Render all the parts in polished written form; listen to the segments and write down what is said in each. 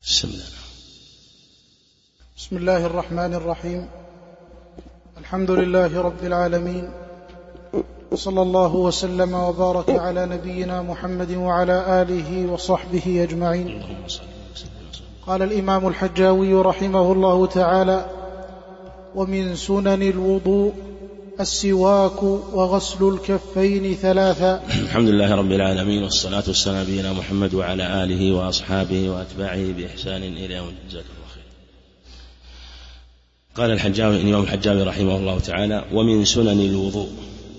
بسم الله الرحمن الرحيم. الحمد لله رب العالمين، صلى الله وسلم وبارك على نبينا محمد وعلى آله وصحبه أجمعين. قال الإمام الحجاوي رحمه الله تعالى: ومن سنن الوضوء السواك وغسل الكفين ثلاثا. الحمد لله رب العالمين، والصلاة والسلام على نبينا محمد وعلى آله وأصحابه وأتباعه بإحسان إلى يوم الدين. جزاك الله خير. قال الإمام الحجاوي رحمه الله تعالى: ومن سنن الوضوء.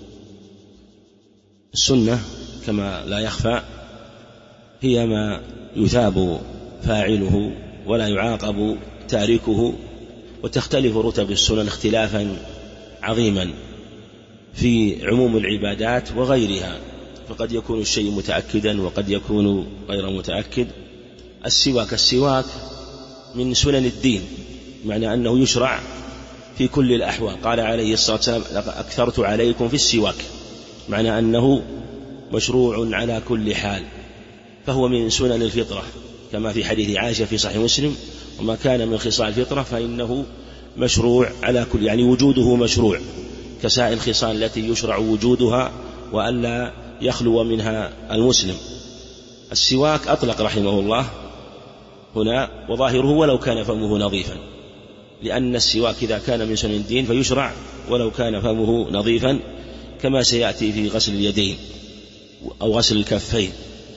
السنة كما لا يخفى هي ما يثاب فاعله ولا يعاقب تاركه، وتختلف رتب السنن اختلافا عظيما في عموم العبادات وغيرها، فقد يكون الشيء متأكدا وقد يكون غير متأكد. السواك من سنن الدين، معنى أنه يشرع في كل الأحوال. قال عليه الصلاة والسلام: أكثرت عليكم في السواك، معنى أنه مشروع على كل حال، فهو من سنن الفطرة، كما في حديث عائشة في صحيح مسلم: وما كان من خصال الفطرة فإنه مشروع على كل، يعني وجوده مشروع كسائر الخصال التي يشرع وجودها وألا يخلو منها المسلم. السواك أطلق رحمه الله هنا، وظاهره ولو كان فمه نظيفا، لأن السواك إذا كان من سنن الدين فيشرع ولو كان فمه نظيفا، كما سيأتي في غسل اليدين أو غسل الكفين.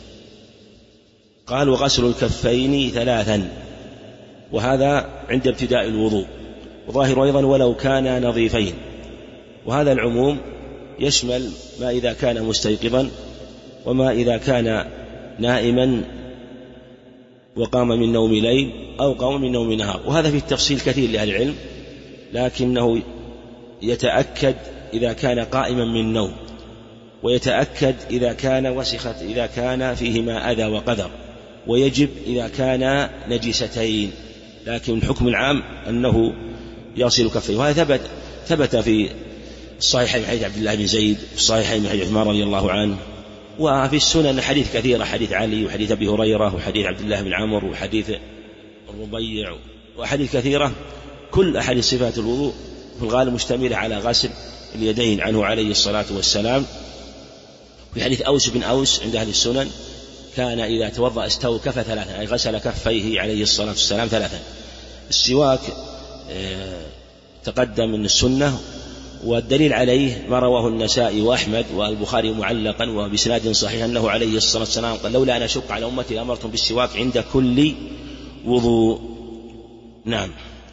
قال: وغسل الكفين ثلاثا، وهذا عند ابتداء الوضوء، وظاهر أيضا ولو كان نظيفين. وهذا العموم يشمل ما إذا كان مستيقظا، وما إذا كان نائما وقام من نوم ليل أو قام من نوم نهار. وهذا في التفصيل كثير لأهل العلم، لكنه يتأكد إذا كان قائما من نوم، ويتأكد إذا كان وسخت، إذا كان فيهما أذى وقذر، ويجب إذا كان نجستين. لكن الحكم العام أنه يغسل كفيه. وهذا ثبت في الصحيحين من حديث عبد الله بن زيد، في الصحيحين من حديث عثمان رضي الله عنه، وفي السنن حديث كثيرة: حديث علي، وحديث أبي هريرة، وحديث عبد الله بن عمرو، وحديث الربيع، وحديث كثيرة. كل أحاديث صفات الوضوء في الغالب مشتملة على غسل اليدين عنه عليه الصلاة والسلام. في حديث أوس بن أوس عند أهل السنن: كان إذا توضأ استوكف ثلاثا، أي غسل كفيه عليه الصلاة والسلام ثلاثا. السواك تقدم من السنة، والدليل عليه ما رواه النسائي وأحمد والبخاري معلقا وبسناد صحيح أنه عليه الصلاة والسلام قال: لولا أن أشق على أمتي لأمرتم بالسواك عند كل وضوء. نعم.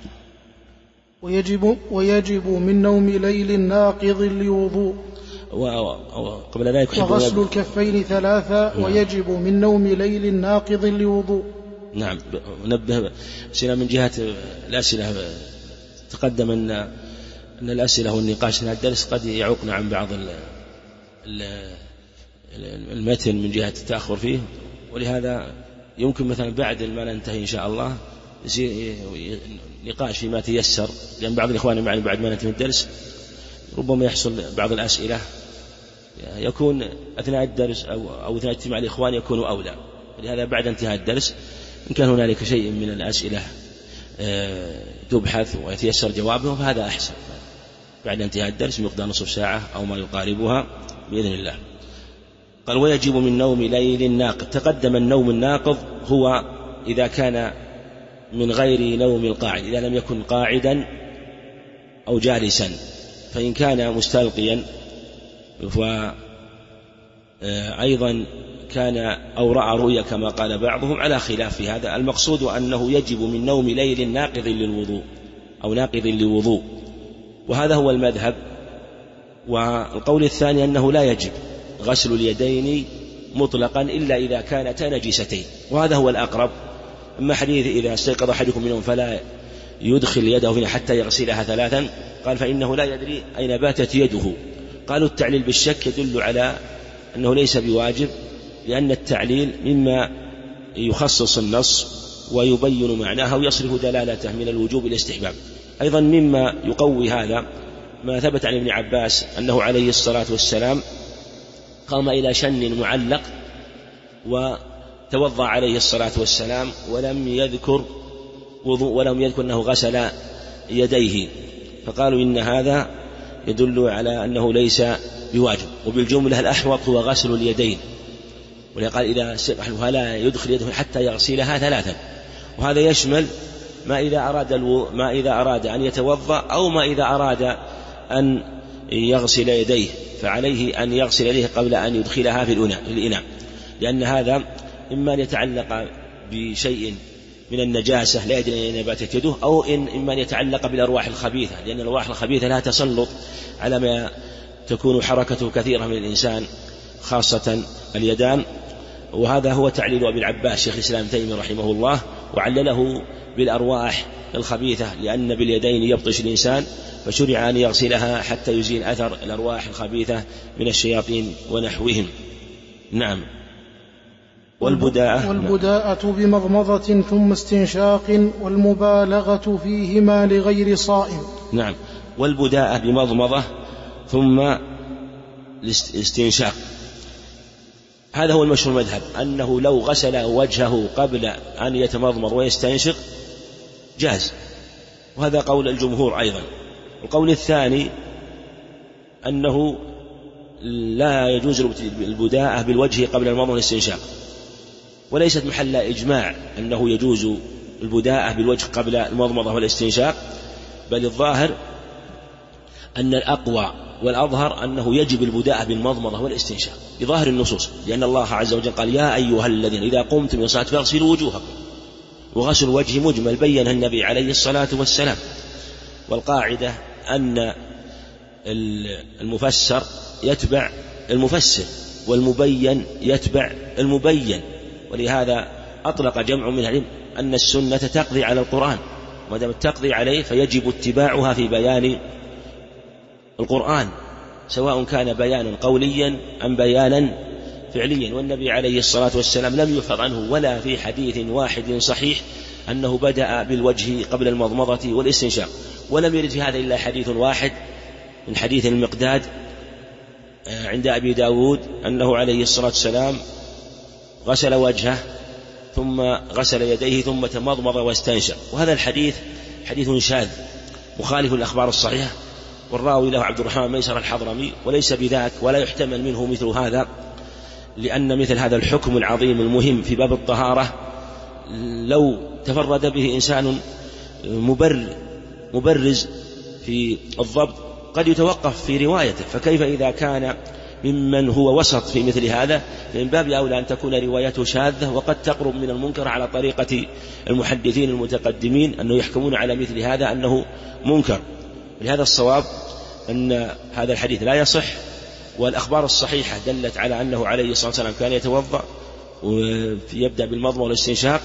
ويجب من نوم ليل ناقض لوضوء. وقبل ذلك وغسل الكفين ثلاثا. نعم. ويجب من نوم ليل ناقض لوضوء. نعم. نبه سنة من جهة الأسئلة، تقدم أن الأسئلة والنقاش في هذا الدرس قد يعوقنا عن بعض المتن من جهة التأخر فيه، ولهذا يمكن مثلا بعد ما ننتهي إن شاء الله نقاش فيما تيسر، لأن بعض الإخوان معي بعد ما ننتهي الدرس ربما يحصل بعض الأسئلة يكون أثناء الدرس أو أثناء اجتماع الإخوان يكون أولى. لهذا بعد انتهاء الدرس إن كان هنالك شيء من الأسئلة تبحث ويتيسر جوابه فهذا أحسن بعد انتهاء الدرس بمقدار نصف ساعة أو ما يقاربها بإذن الله. قال: ويجب من نوم ليل ناقض. تقدم النوم الناقض هو إذا كان من غير نوم القاعد، إذا لم يكن قاعدا أو جالسا. فإن كان مستلقيا وأيضا كان أو رأى رؤيا كما قال بعضهم، على خلاف في هذا. المقصود أنه يجب من نوم ليل ناقض للوضوء أو ناقض للوضوء، وهذا هو المذهب. والقول الثاني أنه لا يجب غسل اليدين مطلقا إلا إذا كانتا نجستين، وهذا هو الأقرب. أما حديث إذا استيقظ أحدكم منهم فلا يدخل يده فيها حتى يغسلها ثلاثا، قال: فإنه لا يدري أين باتت يده. قالوا التعليل بالشك يدل على أنه ليس بواجب، لأن التعليل مما يخصص النص ويبين معناه ويصرف دلالته من الوجوب إلى الاستحباب. أيضا مما يقوي هذا ما ثبت عن ابن عباس أنه عليه الصلاة والسلام قام إلى شن معلق توضأ عليه الصلاة والسلام ولم يذكر وضوء ولم يذكر أنه غسل يديه، فقالوا إن هذا يدل على أنه ليس بواجب. وبالجملة الأحوط هو غسل اليدين، ولقال إذا فلا يدخل يده حتى يغسلها 3. وهذا يشمل ما إذا أراد أن يتوضأ أو ما إذا أراد أن يغسل يديه، فعليه أن يغسل يديه قبل أن يدخلها في الإناء، لأن هذا إما أن يتعلق بشيء من النجاسة لا يدري أين باتت يده، أو إما أن يتعلق بالأرواح الخبيثة، لأن الأرواح الخبيثة لا تسلط على ما تكون حركته كثيرة من الإنسان، خاصة اليدان. وهذا هو تعليل أبي العباس شيخ الإسلام ابن تيمية رحمه الله، وعلله بالأرواح الخبيثة، لأن باليدين يبطش الإنسان، فشرع أن يغسلها حتى يزيل أثر الأرواح الخبيثة من الشياطين ونحوهم. نعم. والبداءة بمضمضة ثم استنشاق، والمبالغة فيهما لغير صائم. نعم. والبداءة بمضمضة ثم الاستنشاق، هذا هو المشهور المذهب، أنه لو غسل وجهه قبل أن يتمضمض ويستنشق جاز، وهذا قول الجمهور أيضا. القول الثاني أنه لا يجوز البداءة بالوجه قبل المضمضة والاستنشاق، وليست محل إجماع أنه يجوز البداءة بالوجه قبل المضمضة والاستنشاق، بل الظاهر أن الأقوى والأظهر أنه يجب البداءة بالمضمضة والاستنشاق بظاهر النصوص، لأن الله عز وجل قال: يا أيها الذين إذا قمتم إلى الصلاة فاغسلوا وجوهكم. وغسل الوجه مجمل بينه النبي عليه الصلاة والسلام. والقاعدة أن المفسر يتبع المفسر، والمبين يتبع المبين، ولهذا أطلق جمع من العلم أن السنة تقضي على القرآن، وما دامت تقضي عليه فيجب اتباعها في بيان القرآن، سواء كان بيانا قوليا أم بيانا فعليا. والنبي عليه الصلاة والسلام لم يحفظ عنه ولا في حديث واحد صحيح أنه بدأ بالوجه قبل المضمضة والاستنشاق، ولم يرد في هذا إلا حديث واحد من حديث المقداد عند أبي داود أنه عليه الصلاة والسلام غسل وجهه ثم غسل يديه ثم تمضمض واستنشق، وهذا الحديث حديث شاذ مخالف للأخبار الصحيحة، والراوي له عبد الرحمن ميسر الحضرمي، وليس بذاك ولا يحتمل منه مثل هذا، لأن مثل هذا الحكم العظيم المهم في باب الطهارة لو تفرد به إنسان مبرز في الضبط قد يتوقف في روايته، فكيف إذا كان ممن هو وسط في مثل هذا؟ من باب أولى أن تكون روايته شاذة، وقد تقرب من المنكر على طريقة المحدثين المتقدمين أنه يحكمون على مثل هذا أنه منكر. لهذا الصواب أن هذا الحديث لا يصح، والأخبار الصحيحة دلت على أنه عليه الصلاة والسلام كان يتوضأ ويبدأ بالمضمضة والاستنشاق،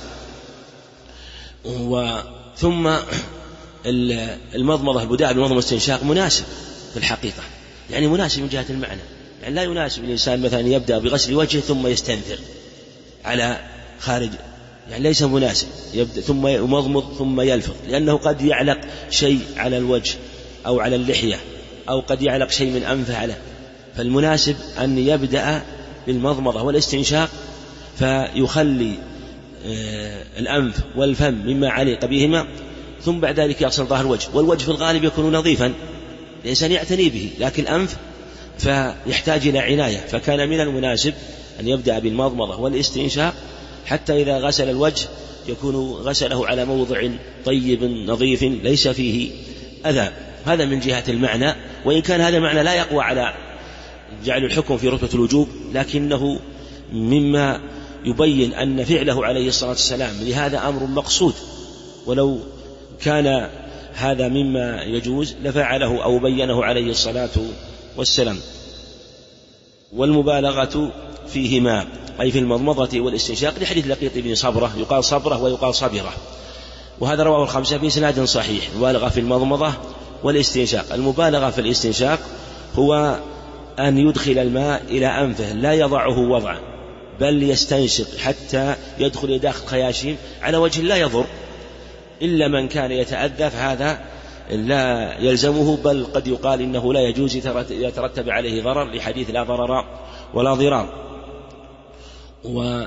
ثم المضمضة البداء بالمضمضة والاستنشاق مناسب في الحقيقة، يعني مناسب من جهة المعنى، يعني لا يناسب الإنسان مثلا يبدأ بغسل وجهه ثم يستنثر على خارج، يعني ليس مناسب، يبدأ ثم يمضمض ثم يلفظ، لأنه قد يعلق شيء على الوجه أو على اللحية، أو قد يعلق شيء من أنفه عليه، فالمناسب أن يبدأ بالمضمضة والاستنشاق فيخلي الأنف والفم مما علق بهما، ثم بعد ذلك يغسل ظاهر الوجه، والوجه في الغالب يكون نظيفا الإنسان يعتني به، لكن الأنف فيحتاج إلى عناية، فكان من المناسب أن يبدأ بالمضمضة والاستنشاق حتى إذا غسل الوجه يكون غسله على موضع طيب نظيف ليس فيه أذى. هذا من جهة المعنى، وإن كان هذا المعنى لا يقوى على جعل الحكم في رتبة الوجوب، لكنه مما يبين أن فعله عليه الصلاة والسلام لهذا أمر مقصود، ولو كان هذا مما يجوز لفعله أو بينه عليه الصلاة والسلام. والمبالغة فيهما أي في المضمضة والاستنشاق لحديث لقيط بن صبرة، يقال صبرة ويقال صبرة، وهذا رواه الخمسة في إسناد صحيح. المبالغة في المضمضة والاستنشاق، المبالغة في الاستنشاق هو أن يدخل الماء إلى أنفه لا يضعه وضعا، بل يستنشق حتى يدخل داخل خياشيم على وجه لا يضر، إلا من كان يتأذى فهذا لا يلزمه، بل قد يقال إنه لا يجوز يترتب عليه ضرر لحديث لا ضرر ولا ضرار.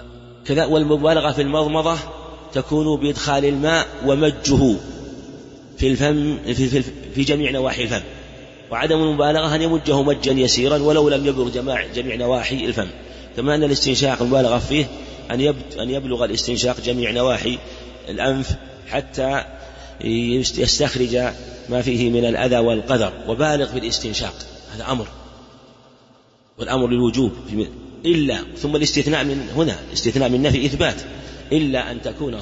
كذا. والمبالغة في المضمضة تكون بإدخال الماء ومجه في الفم في جميع نواحي الفم، وعدم المبالغة أن يمجه مجا يسيرا ولو لم يبلغ جميع نواحي الفم. كما أن الاستنشاق المبالغة فيه أن يبلغ الاستنشاق جميع نواحي الأنف حتى يستخرج ما فيه من الأذى والقذر، وبالغ في الاستنشاق، هذا أمر، والأمر للوجوب إلا، ثم الاستثناء من هنا، الاستثناء من نفي إثبات، إلا أن تكون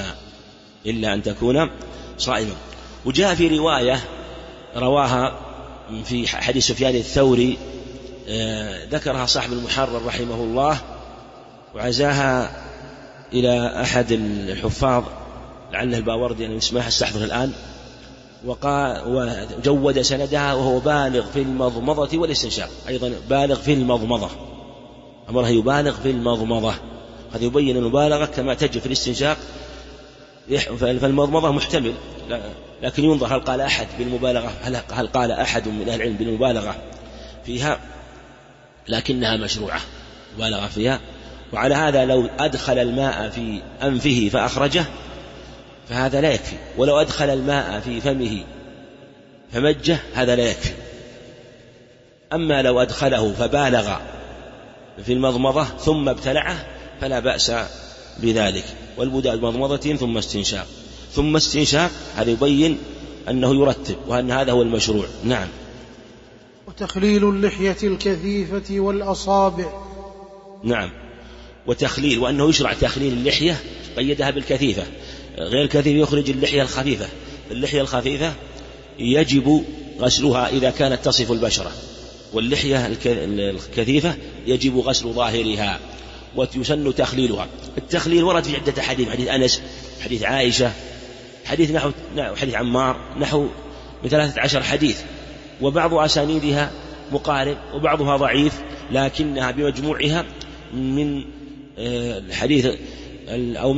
صائما. وجاء في رواية رواها في حديث سفيان الثوري ذكرها صاحب المحرر رحمه الله، وعزاها إلى أحد الحفاظ لعله الباوردي أن يسمعها استحضر الآن، وجود سندها وهو بالغ في المضمضة والاستنشاق، أيضا بالغ في المضمضة، أمره يبالغ في المضمضة، هذا يبين المبالغة كما تجب في الاستنشاق. فالمضمضة محتمل، لكن ينظر هل قال أحد بالمبالغة، هل قال أحد من أهل العلم بالمبالغة فيها، لكنها مشروعة مبالغة فيها. وعلى هذا لو أدخل الماء في أنفه فأخرجه فهذا لا يكفي، ولو أدخل الماء في فمه فمجه هذا لا يكفي. أما لو أدخله فبالغ في المضمضة ثم ابتلعه فلا بأس بذلك. والبداء بمضمضة ثم استنشاق هذا يبين أنه يرتب، وأن هذا هو المشروع. نعم. وتخليل اللحية الكثيفة والأصابع. نعم، وتخليل، وأنه يشرع تخليل اللحية، قيدها بالكثيفة، غير الكثيفة يخرج اللحية الخفيفة. اللحية الخفيفة يجب غسلها إذا كانت تصف البشرة، واللحية الكثيفة يجب غسل ظاهرها، ويسن تخليلها. التخليل ورد في عدة حديث، حديث أنس، حديث عائشة، حديث حديث عمار، نحو من 13 حديث، وبعض أسانيدها مقارب وبعضها ضعيف، لكنها بمجموعها من الحديث أو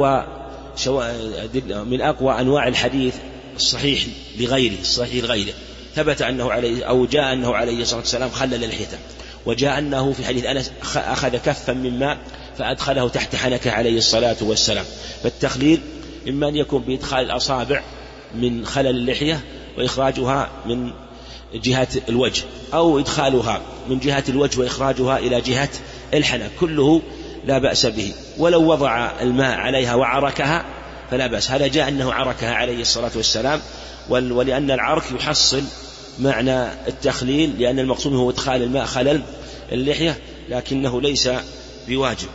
من أقوى أنواع الحديث الصحيح لغيره. ثبت أنه جاء أنه عليه الصلاة والسلام خلل لحيته، وجاء أنه في حديث أنس أخذ كفا من ماء فأدخله تحت حنكه عليه الصلاة والسلام. فالتخليل إما أن يكون بإدخال الأصابع من خلل اللحية وإخراجها من جهة الوجه، أو إدخالها من جهة الوجه وإخراجها إلى جهة الحنك، كله لا بأس به. ولو وضع الماء عليها وعركها فلا بأس، هذا جاء أنه عركها عليه الصلاة والسلام، ولأن العرك يحصل معنى التخليل، لأن المقصود هو إدخال الماء خلل اللحية، لكنه ليس بواجب.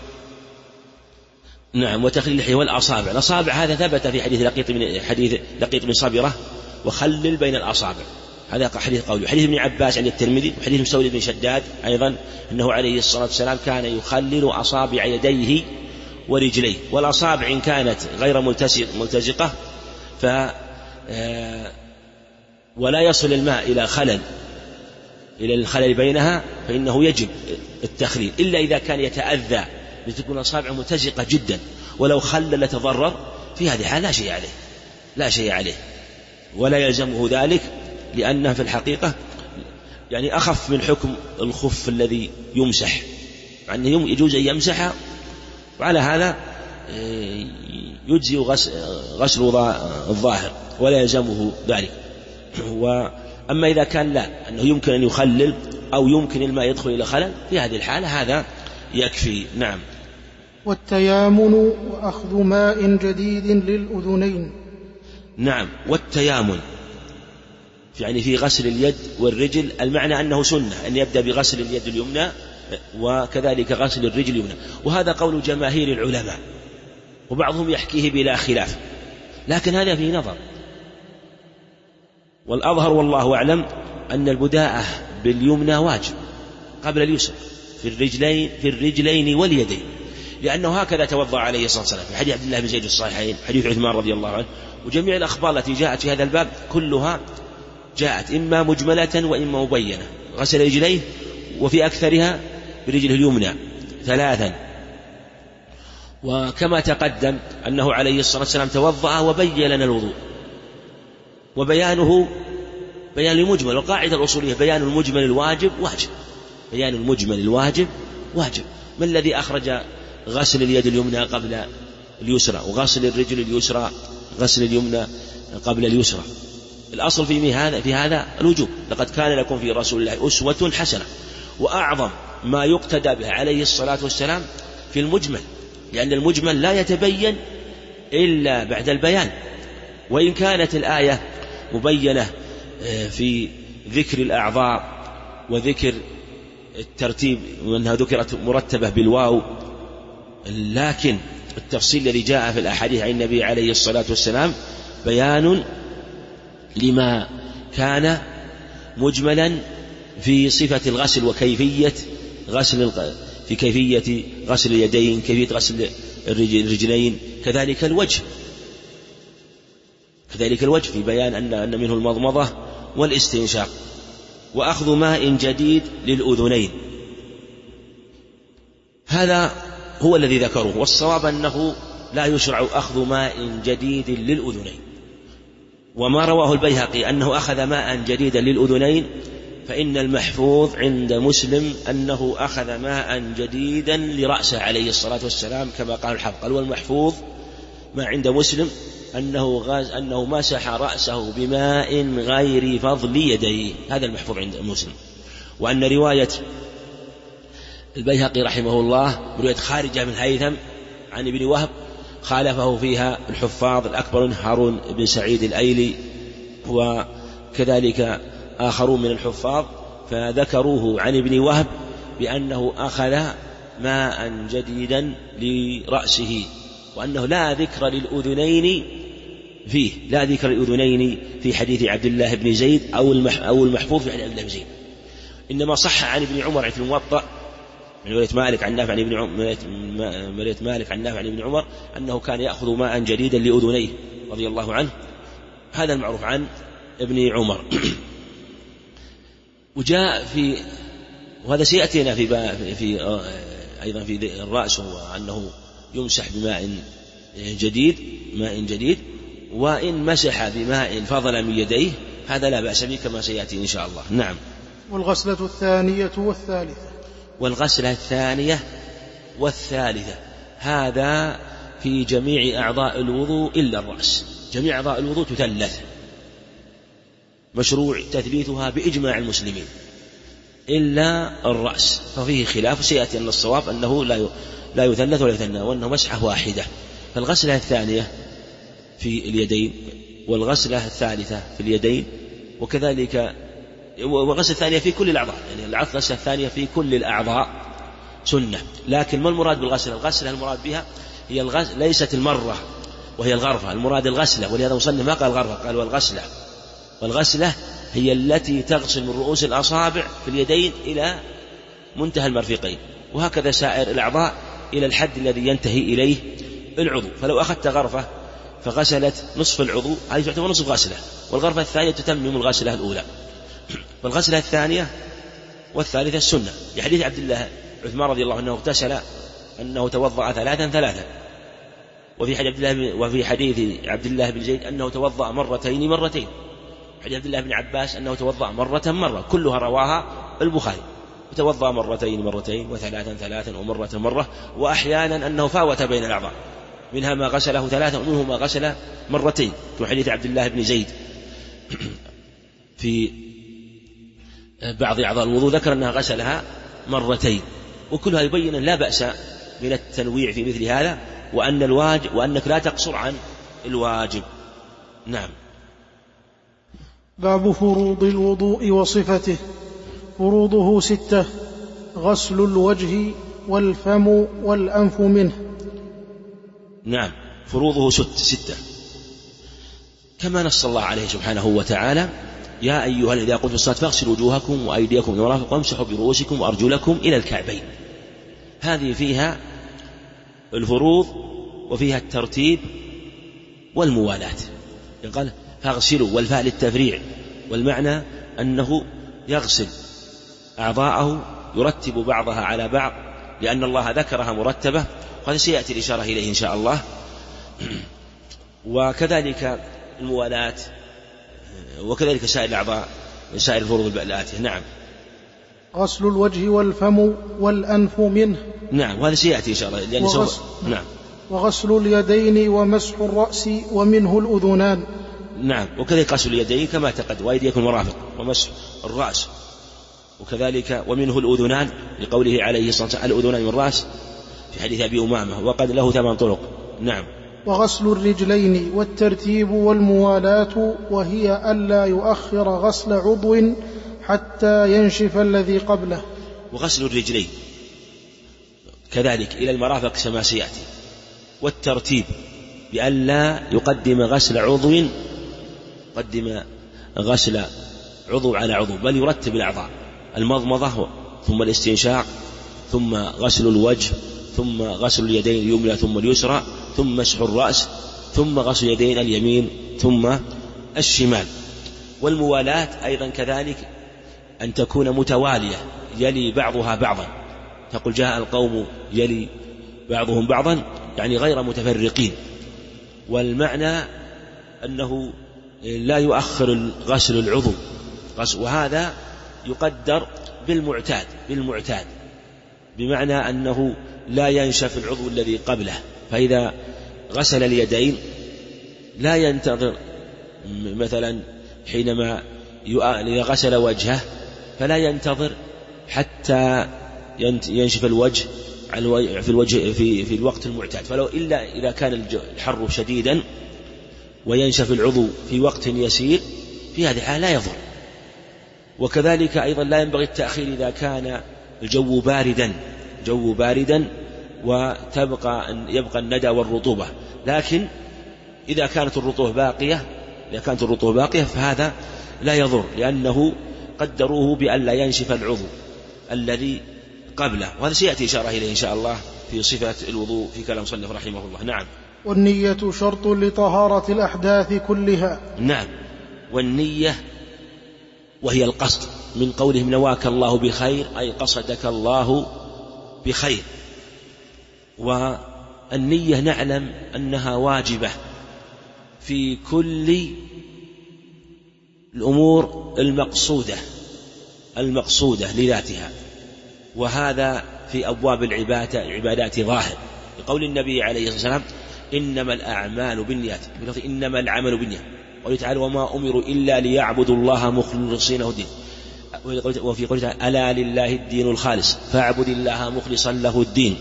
نعم. وتخليل اللحية والأصابع. الأصابع هذا ثبت في حديث لقيط بن صبرة، وخلل بين الأصابع، هذا حديث قولي. حديث ابن عباس عند الترمذي، وحديث مستورد بن شداد أيضا أنه عليه الصلاة والسلام كان يخلل أصابع يديه ورجليه. والأصابع إن كانت غير ملتزقة ولا يصل الماء إلى الخلل بينها فإنه يجب التخليل، إلا إذا كان يتأذى لتكون أصابعه ملتزقة جدا، ولو خلل تضرر، في هذه الحالة لا شيء عليه ولا يلزمه ذلك، لأنه في الحقيقة يعني أخف من حكم الخف الذي يمسح، مع أنه يجوز أن يمسح، وعلى هذا يجزي غسل الظاهر ولا يلزمه ذلك. وأما إذا كان لا، أنه يمكن أن يخلل أو يمكن الماء يدخل إلى خلل، في هذه الحالة هذا يكفي. نعم. والتيامن وأخذ ماء جديد للأذنين. نعم. والتيامن يعني في غسل اليد والرجل، المعنى أنه سنة أن يبدأ بغسل اليد اليمنى وكذلك غسل الرجل اليمنى، وهذا قول جماهير العلماء، وبعضهم يحكيه بلا خلاف، لكن هذا فيه نظر. والأظهر والله أعلم أن البداءة باليمنى واجب قبل اليسرى في الرجلين واليدين، لأنه هكذا توضأ عليه الصلاة والسلام في حديث عبد الله بن زيد الصحيحين، حديث عثمان رضي الله عنه. وجميع الأخبار التي جاءت في هذا الباب كلها جاءت إما مجملة وإما مبينة. غسل رجليه، وفي أكثرها برجله اليمنى 3. وكما تقدم أنه عليه الصلاة والسلام توضأ وبين لنا الوضوء، وبيانه بيان المجمل، والقاعدة الأصولية بيان المجمل الواجب واجب. بيان المجمل الواجب واجب. ما الذي أخرج غسل اليد اليمنى قبل اليسرى، وغسل الرجل اليسرى غسل اليمنى قبل اليسرى. الأصل في هذا الوجوب. لقد كان لكم في رسول الله أسوة حسنة. وأعظم ما يقتدى به عليه الصلاة والسلام في المجمل، لأن المجمل لا يتبين إلا بعد البيان. وإن كانت الآية مبينة في ذكر الأعضاء وذكر الترتيب وأنها ذكرت مرتبة بالواو، لكن التفصيل الذي جاء في الأحاديث عن النبي عليه الصلاة والسلام بيان لما كان مجملا في صفة الغسل وكيفية غسل، في كيفية غسل اليدين، كيفية غسل الرجلين، كذلك الوجه في بيان أن منه المضمضة والاستنشاق، وأخذ ماء جديد للأذنين. هذا هو الذي ذكروه، والصواب أنه لا يشرع أخذ ماء جديد للأذنين. وما رواه البيهقي أنه أخذ ماء جديدا للأذنين، فإن المحفوظ عند مسلم أنه أخذ ماء جديدا لرأسه عليه الصلاة والسلام كما قال الحافظ. قال والمحفوظ ما عند مسلم أنه مسح رأسه بماء غير فضل يديه، هذا المحفوظ عند مسلم. وأن رواية البيهقي رحمه الله رواية خارجة من هيثم عن ابن وهب خالفه فيها الحفاظ الأكبر هارون بن سعيد الأيلي وكذلك آخرون من الحفاظ، فذكروه عن ابن وهب بأنه أخذ ماء جديدا لرأسه، وأنه لا ذكر للأذنين فيه، لا ذكر للأذنين في حديث عبد الله بن زيد أو المحفوظ في حديث عبد الله بن زيد. إنما صح عن ابن عمر في الموطأ من رواية مالك عن نافع عن ابن عمر أنه كان يأخذ ماء جديدا لأذنيه رضي الله عنه. هذا المعروف عن ابن عمر. وجاء وهذا سيأتينا في أيضا في الرأس، وأنه يمسح بماء جديد، وإن مسح بماء فضل من يديه هذا لا بأس به كما سيأتي إن شاء الله. نعم. والغسلة الثانية والثالثة. والغسلة الثانية والثالثة هذا في جميع أعضاء الوضوء إلا الرأس. جميع أعضاء الوضوء تثلث، مشروع تثليثها بإجماع المسلمين إلا الرأس، ففيه خلاف سيأتي أن الصواب أنه لا يثلث ولا يثنى، وأنه مسحة واحدة. فالغسلة الثانية في اليدين، والغسلة الثالثة في اليدين، وكذلك والغسلة الثانية في كل الأعضاء، يعني الغسلة الثانية في كل الأعضاء سنة. لكن ما المراد بالغسلة؟ الغسلة المراد بها هي ليست المرة وهي الغرفة، المراد الغسلة، ولهذا مصنف ما قال الغرفة قال والغسلة هي التي تغسل من رؤوس الأصابع في اليدين إلى منتهى المرفقين، وهكذا سائر الأعضاء إلى الحد الذي ينتهي إليه العضو. فلو أخذت غرفة فغسلت نصف العضو هذه تعتبر نصف غسلة، والغرفة الثانية تتمم الغسلة الأولى. والغسلة الثانية والثالثة السنة، لحديث عبد الله عثمان رضي الله عنه اغتسل أنه توضأ ثلاثا، وفي حديث عبد الله بن زيد أنه توضأ مرتين، حديث عبد الله بن عباس أنه توضأ مرة، كلها رواها البخاري، وتوضأ مرتين وثلاثا ومرة، وأحيانا أنه فاوت بين الأعضاء، منها ما غسله ثلاثا ومنه ما غسل مرتين، كحديث عبد الله بن زيد في بعض أعضاء الوضوء ذكر أنها غسلها مرتين، وكلها يبين لا بأس من التنويع في مثل هذا، وأنك لا تقصر عن الواجب. نعم. باب فروض الوضوء وصفته. فروضه 6: غسل الوجه والفم والأنف منه. نعم، فروضه 6 كما نص الله عليه سبحانه وتعالى: يا أيها الذين قمتم الصلاة فاغسلوا وجوهكم وأيديكم إلى المرافق وامسحوا برؤوسكم وأرجلكم إلى الكعبين. هذه فيها الفروض وفيها الترتيب والموالاة. قال فاغسلوا، والفاء للتفريع، والمعنى أنه يغسل أعضاءه يرتب بعضها على بعض، لأن الله ذكرها مرتبة، وهذا سيأتي الإشارة إليه إن شاء الله. وكذلك الموالاة، وكذلك سائر الأعضاء، سائر الفروض الآتية. نعم. غسل الوجه والفم والأنف منه. نعم، وهذا سيأتي إن شاء الله. نعم. وغسل اليدين ومسح الرأس ومنه الأذنان. نعم، وكذلك غسل اليدين كما تقدم، وأيديكم مرافق، ومسح الرأس، وكذلك ومنه الأذنان لقوله عليه الصلاة والسلام الأذنان من الرأس في حديث أبي أمامة، وقد له 8 طرق. نعم. وغسل الرجلين والترتيب والموالاة، وهي ألا يؤخر غسل عضو حتى ينشف الذي قبله. وغسل الرجلين كذلك إلى المرافق كما سيأتي، والترتيب بألا يقدم غسل عضو على عضو، بل يرتب الأعضاء، المضمضة ثم الاستنشاق ثم غسل الوجه ثم غسل اليدين اليمنى ثم اليسرى ثم مسح الرأس ثم غسل اليدين اليمين ثم الشمال. والموالاة أيضا كذلك أن تكون متوالية يلي بعضها بعضا، تقول جاء القوم يلي بعضهم بعضا، يعني غير متفرقين. والمعنى أنه لا يؤخر غسل العضو، وهذا يقدر بالمعتاد، بمعنى أنه لا ينشف العضو الذي قبله. فإذا غسل اليدين لا ينتظر، مثلا حينما إذا غسل وجهه فلا ينتظر حتى ينشف الوجه في الوقت المعتاد، فلو إلا إذا كان الحر شديدا وينشف العضو في وقت يسير، في هذه الحالة لا يضر. وكذلك أيضا لا ينبغي التأخير إذا كان الجو باردا ويبقى الندى والرطوبة، لكن إذا كانت الرطوبة باقية فهذا لا يضر، لأنه قدروه بألا ينشف العضو الذي قبله، وهذا سيأتي إشارة إليه إن شاء الله في صفة الوضوء في كلام مصنف رحمه الله. نعم. والنية شرط لطهارة الأحداث كلها. نعم، والنية وهي القصد، من قولهم نواك الله بخير أي قصدك الله بخير. والنية نعلم أنها واجبة في كل الأمور المقصودة لذاتها، وهذا في أبواب العبادات ظاهر، لقول النبي عليه الصلاة والسلام إنما الأعمال بالنيات، إنما العمل بالنيات، قال تعالى وما أمروا إلا ليعبدوا الله مخلصين له الدين، وفي قوله تعالى ألا لله الدين الخالص فاعبد الله مخلصا له الدين.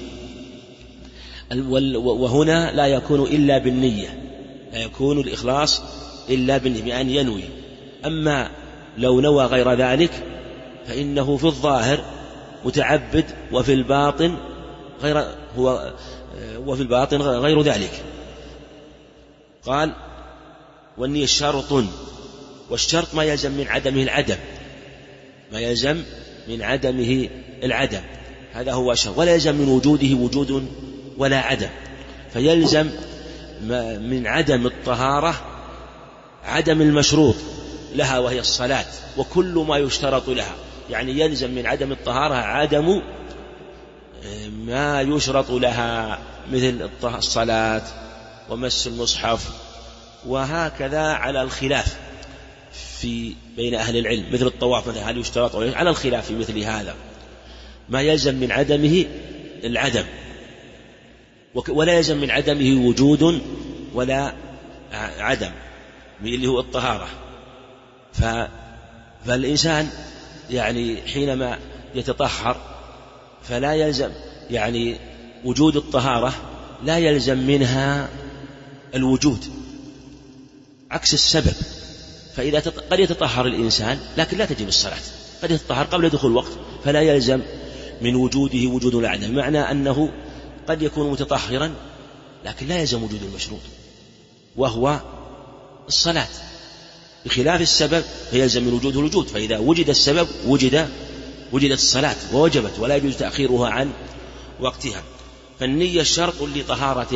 وهنا لا يكون إلا بالنية، لا يكون الإخلاص إلا بالنية بأن ينوي. أما لو نوى غير ذلك فإنه في الظاهر متعبد وفي الباطن غير ذلك. قال والنية شرط، والشرط ما يلزم من عدمه العدم، هذا هو الشرط، ولا يلزم من وجوده وجود ولا عدم. فيلزم من عدم الطهارة عدم المشروط لها وهي الصلاة وكل ما يشترط لها، يعني يلزم من عدم الطهارة عدم ما يشرط لها مثل الصلاة ومس المصحف، وهكذا على الخلاف بين أهل العلم، مثل الطواف مثلا هل يشترط على الخلاف في مثل هذا، ما يلزم من عدمه العدم، ولا يلزم من عدمه وجود ولا عدم اللي هو الطهارة. فالإنسان يعني حينما يتطهر فلا يلزم يعني وجود الطهارة لا يلزم منها الوجود، عكس السبب. فإذا قد يتطهر الإنسان لكن لا تجب الصلاة، قد يتطهر قبل دخول الوقت فلا يلزم من وجوده وجود العدم، معنى أنه قد يكون متطهرا لكن لا يلزم وجود المشروط وهو الصلاة، بخلاف السبب فيلزم من وجوده الوجود، فإذا وجد السبب وجدت الصلاة ووجبت ولا يجوز تأخيرها عن وقتها. فالنية شرط لطهارة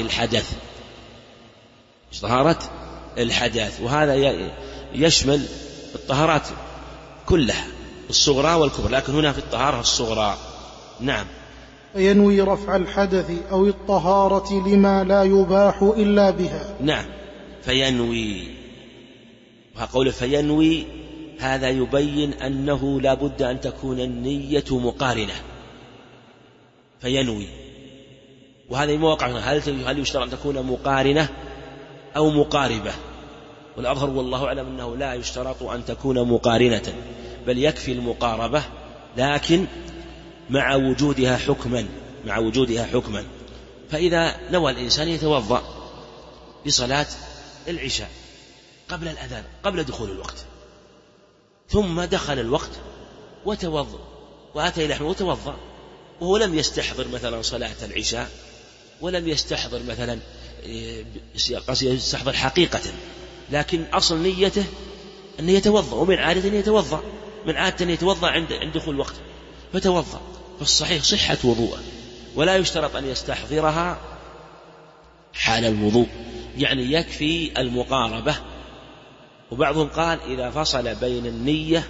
الحدث، وهذا يشمل الطهارات كلها الصغرى والكبرى، لكن هنا في الطهارة الصغرى. نعم. فينوي رفع الحدث أو الطهارة لما لا يباح إلا بها. نعم، فينوي، وقوله فينوي هذا يبين أنه لا بد أن تكون النية مقارنة فينوي. وهذا موقع هل يشترط أن تكون مقارنة أو مقاربة؟ والأظهر والله أعلم أنه لا يشترط أن تكون مقارنة، بل يكفي المقاربة، لكن مع وجودها حكما. فإذا نوى الإنسان يتوضأ لصلاة العشاء قبل الأذان قبل دخول الوقت، ثم دخل الوقت وتوضأ وأتى إلى حمام وتوضأ، وهو لم يستحضر مثلا صلاة العشاء ولم يستحضر مثلا يستحضر حقيقة، لكن أصل نيته أن يتوضأ، ومن عادة أن يتوضأ، من عادة أن يتوضأ عند دخول الوقت فتوضأ، فالصحيح صحة وضوءه، ولا يشترط أن يستحضرها حال الوضوء، يعني يكفي المقاربة. وبعضهم قال إذا فصل بين النية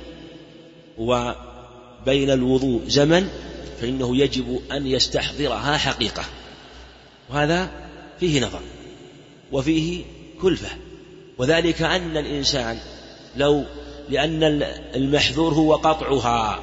وبين الوضوء زمن فإنه يجب أن يستحضرها حقيقة، وهذا فيه نظر وفيه كلفة، وذلك أن الإنسان لأن المحذور هو قطعها،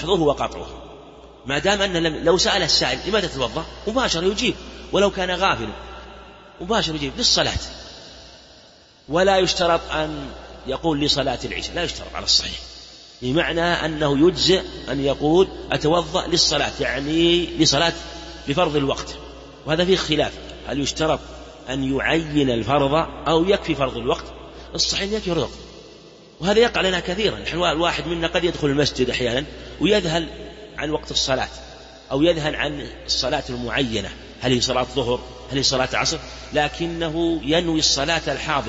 ما دام أن لو سأل السائل لماذا تتوضأ مباشرة يجيب، ولو كان غافل مباشرة يجيب للصلاة، ولا يشترط أن يقول لصلاة العشاء، لا يشترط على الصحيح، بمعنى أنه يجزئ أن يقول أتوضأ للصلاة، يعني لفرض الوقت، وهذا فيه خلاف، هل يشترط أن يعين الفرض أو يكفي فرض الوقت؟ الصحيح يكفي فرض الوقت، وهذا يقع لنا كثيرا. الواحد منا قد يدخل المسجد أحيانا ويذهل عن وقت الصلاة أو يذهل عن الصلاة المعينة، هل هي صلاة ظهر هل هي صلاة عصر، لكنه ينوي الصلاة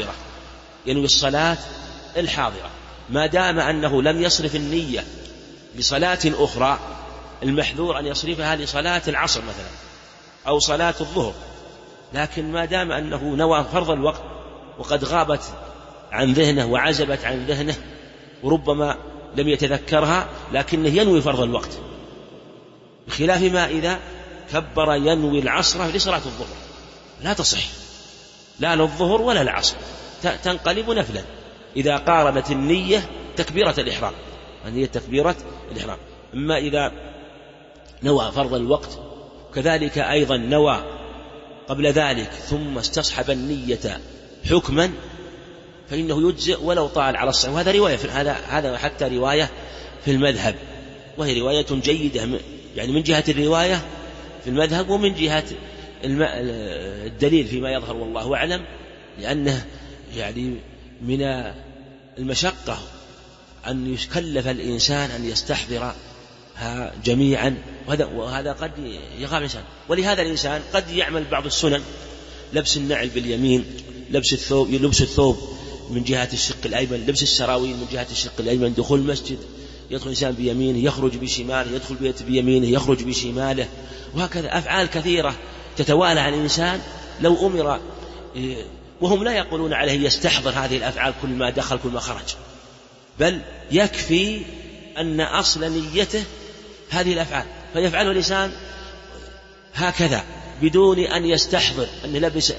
الحاضرة، ما دام أنه لم يصرف النية لصلاة أخرى، المحذور أن يصرفها لصلاة العصر مثلا أو صلاة الظهر، لكن ما دام أنه نوى فرض الوقت وقد غابت عن ذهنه وعزبت عن ذهنه وربما لم يتذكرها، لكنه ينوي فرض الوقت، بخلاف ما إذا كبر ينوي العصر لصلاة الظهر، لا تصح لا للظهر ولا العصر، تنقلب نفلا إذا قاربت النية تكبيرة الإحرام، النية تكبيرة الإحرام. أما إذا نوى فرض الوقت كذلك أيضا نوى قبل ذلك ثم استصحب النية حكما فإنه يجزئ ولو طال على الصحيح، وهذا رواية هذا حتى رواية في المذهب، وهي رواية جيدة، يعني من جهة الرواية في المذهب ومن جهة الدليل فيما يظهر والله أعلم، لأنه يعني من المشقة أن يكلف الإنسان أن يستحضرها جميعا، وهذا قد يقع الإنسان، ولهذا الإنسان قد يعمل بعض السنن، لبس النعل باليمين، لبس الثوب من جهة الشق الأيمن، لبس السراويل من جهة الشق الأيمن، دخول المسجد يدخل الإنسان بيمينه يخرج بشماله، يدخل بيت بيمينه يخرج بشماله، وهكذا أفعال كثيرة تتوالى على الإنسان لو أمر، وهم لا يقولون عليه يستحضر هذه الأفعال كل ما دخل كل ما خرج، بل يكفي أن أصل نيته هذه الأفعال، فيفعله الإنسان هكذا بدون أن يستحضر أن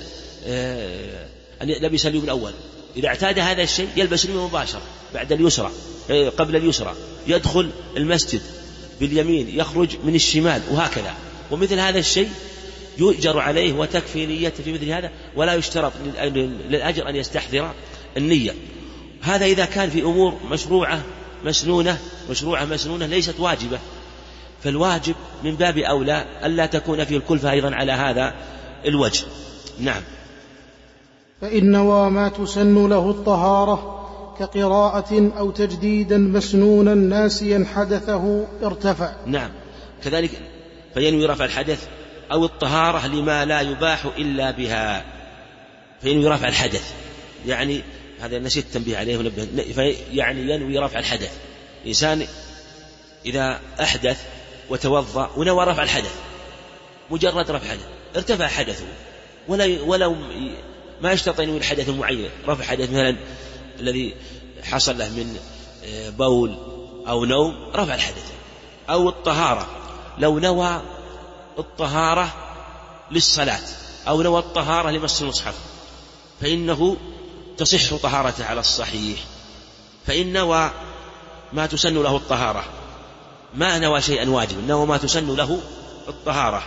لبس اليوم الأول، إذا اعتاد هذا الشيء يلبس اليوم مباشرة بعد اليسرى قبل اليسرى، يدخل المسجد باليمين يخرج من الشمال، وهكذا، ومثل هذا الشيء يؤجر عليه وتكفي نيته في مثل هذا، ولا يشترط للأجر أن يستحضر النية. هذا إذا كان في أمور مشروعة مسنونة ليست واجبة، فالواجب من باب أولى ألا تكون فيه الكلفة أيضا على هذا الوجه. نعم. فإن نوى ما تسن له الطهارة كقراءة أو تجديدا مسنونا ناسيا حدثه ارتفع. نعم كذلك، فينوي رفع الحدث أو الطهارة لما لا يباح إلا بها، فينوي رفع الحدث، يعني هذا نسيت التنبيه عليه ونبه، يعني ينوي رفع الحدث، إنسان إذا أحدث وتوضأ ونوى رفع الحدث، مجرد رفع حدث ارتفع حدثه، ولو ما يشترط أن ينوي الحدث المعين، رفع حدث مثلا الذي حصل له من بول أو نوم رفع الحدث، أو الطهارة لو نوى الطهارة للصلاة أو نوى الطهارة لمس المصحف فإنه تصح طهارته على الصحيح. فإن نوى ما تسن له الطهارة، ما نوى شيئا واجب، نوى ما تسن له الطهارة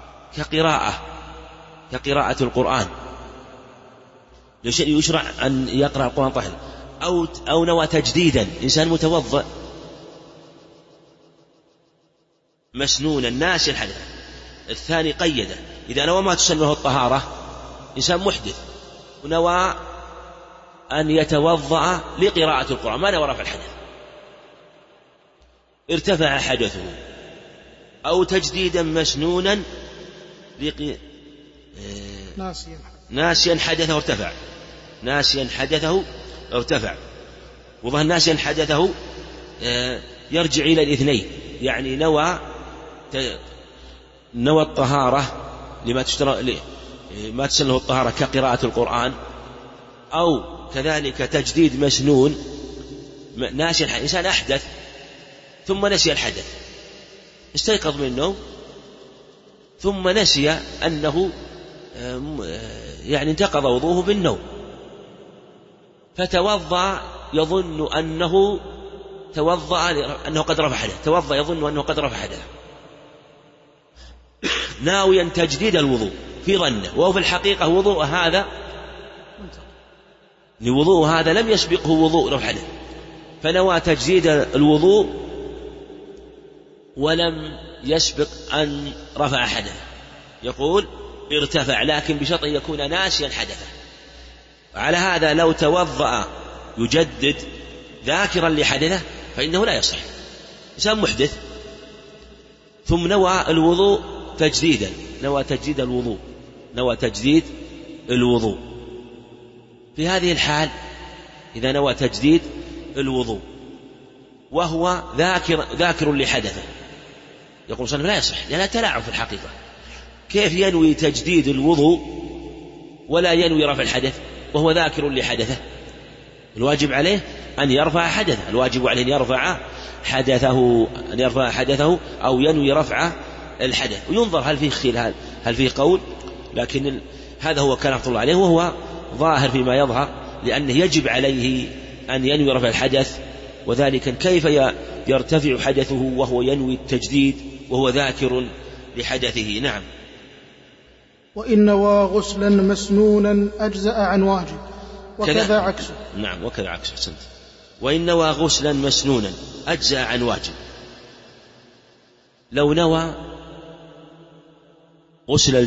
كقراءة القرآن، يشرع أن يقرأ القرآن طاهر، أو نوى تجديدا، إنسان متوضئ مسنونا ناسي الحدث. الثاني قيده، إذا نوى ما تسن له الطهارة، إنسان محدث ونوى أن يتوضأ لقراءة القرآن، ما نوى رفع الحدث، ارتفع حدثه، أو تجديدا مسنونا ناسيا حدثه ارتفع، ناسيا حدثه ارتفع. وظهر ناسيا حدثه يرجع إلى الاثنين، يعني نوى الطهارة ما تسن له الطهارة كقراءة القرآن، أو كذلك تجديد مسنون ناسي الحدث، إنسان أحدث ثم نسي الحدث، استيقظ من النوم ثم نسي أنه يعني انتقض وضوءه بالنوم، فتوضأ يظن أنه قد رفع حدث، توضأ يظن أنه قد رفع حدث ناويا تجديد الوضوء في ظنه، وهو في الحقيقة وضوء هذا لم يسبقه وضوء رفع حدث، فنوى تجديد الوضوء ولم يسبق أن رفع حدث، يقول ارتفع، لكن بشرط أن يكون ناسيا حدثه. على هذا لو توضأ يجدد ذاكرا لحدثه فإنه لا يصح. إنسان محدث ثم نوى الوضوء تجديدا، نوى تجديد الوضوء، في هذه الحال إذا نوى تجديد الوضوء وهو ذاكر لحدثه، يقول صلى الله عليه وسلم لا يصح، لأنها تلاعب في الحقيقة. كيف ينوي تجديد الوضوء ولا ينوي رفع الحدث وهو ذاكر لحدثه؟ الواجب عليه أن يرفع حدثه، الواجب عليه أن يرفع حدثه أو ينوي رفع الحدث. وينظر هل فيه قول، لكن هذا هو كلام الله عليه، وهو ظاهر فيما يظهر، لأنه يجب عليه أن ينوي رفع الحدث، وذلك كيف يرتفع حدثه وهو ينوي التجديد وهو ذاكر لحدثه. نعم. وإن نوى غسلا مسنونا أجزأ عن واجب، وكذا عكسه. نعم، وكذا عكسه، أحسنت. وإن نوى غسلا مسنونا أجزأ عن واجب، لو نوى غسل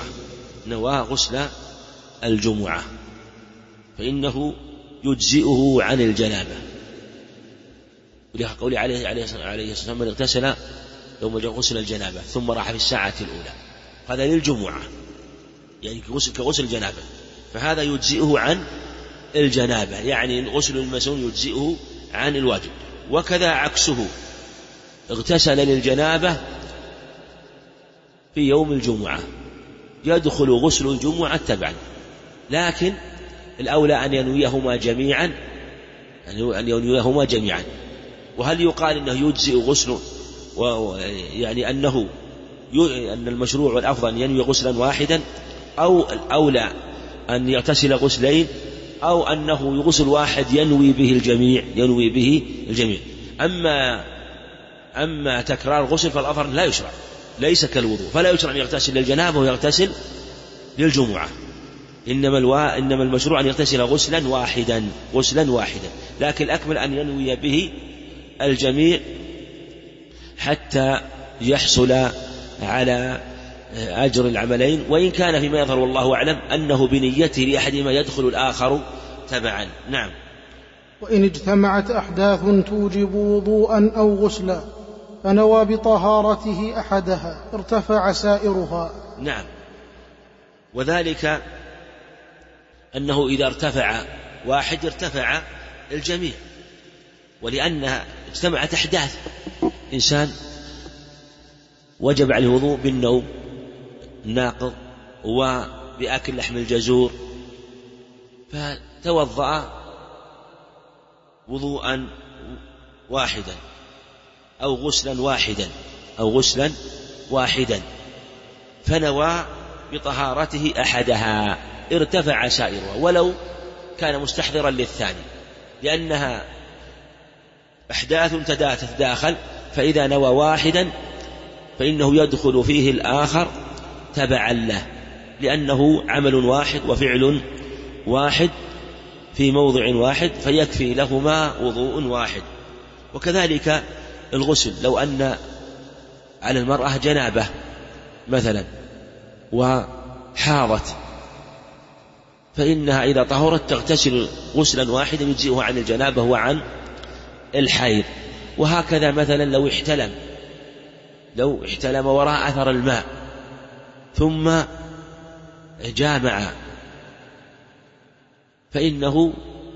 الجمعة فإنه يجزئه عن الجنابة، ولقوله عليه الصلاة والسلام من اغتسل يوم غسل الجنابة ثم راح في الساعة الأولى، هذا للجمعة يعني كغسل الجنابة، فهذا يجزئه عن الجنابة، يعني غسل المسنون يجزئه عن الواجب. وكذا عكسه، اغتسل للجنابة في يوم الجمعة يدخل غسل الجمعة تبعا، لكن الأولى أن ينويهما جميعا. وهل يقال أنه يجزئ غسل، يعني أن المشروع والأفضل أن ينوي غسلا واحدا، أو الأولى أن يغتسل غسلين، أو أنه غسل واحد ينوي به الجميع. أما تكرار الغسل فالأفضل لا يشرع، ليس كالوضوء، فلا يشرع أن يغتسل للجنابة ويغتسل للجمعة، إنما المشروع أن يغتسل غسلا واحدا، لكن الأكمل أن ينوي به الجميع حتى يحصل على أجر العملين، وإن كان فيما يظهر والله أعلم أنه بنيته لأحدهما يدخل الآخر تبعا. نعم. وإن اجتمعت أحداث توجب وضوءا أو غسلا فنوى بطهارته أحدها ارتفع سائرها. نعم، وذلك أنه إذا ارتفع واحد ارتفع الجميع، ولأنها اجتمعت أحداث، إنسان وجب عليه الوضوء بالنوم الناقض وبأكل لحم الجزور، فتوضأ وضوءا واحدا أو غسلا واحدا فنوى بطهارته أحدها ارتفع سائرها، ولو كان مستحضرا للثاني، لأنها أحداث تتداخل، فإذا نوى واحدا فإنه يدخل فيه الآخر تبعا له، لأنه عمل واحد وفعل واحد في موضع واحد، فيكفي لهما وضوء واحد. وكذلك الغسل، لو أن على المرأة جنابة مثلا وحاضت، فإنها إذا طهرت تغتسل غسلا واحدا يجزئها عن الجنابة وعن الحيض. وهكذا مثلا لو احتلم وراء أثر الماء ثم جامع، فإنه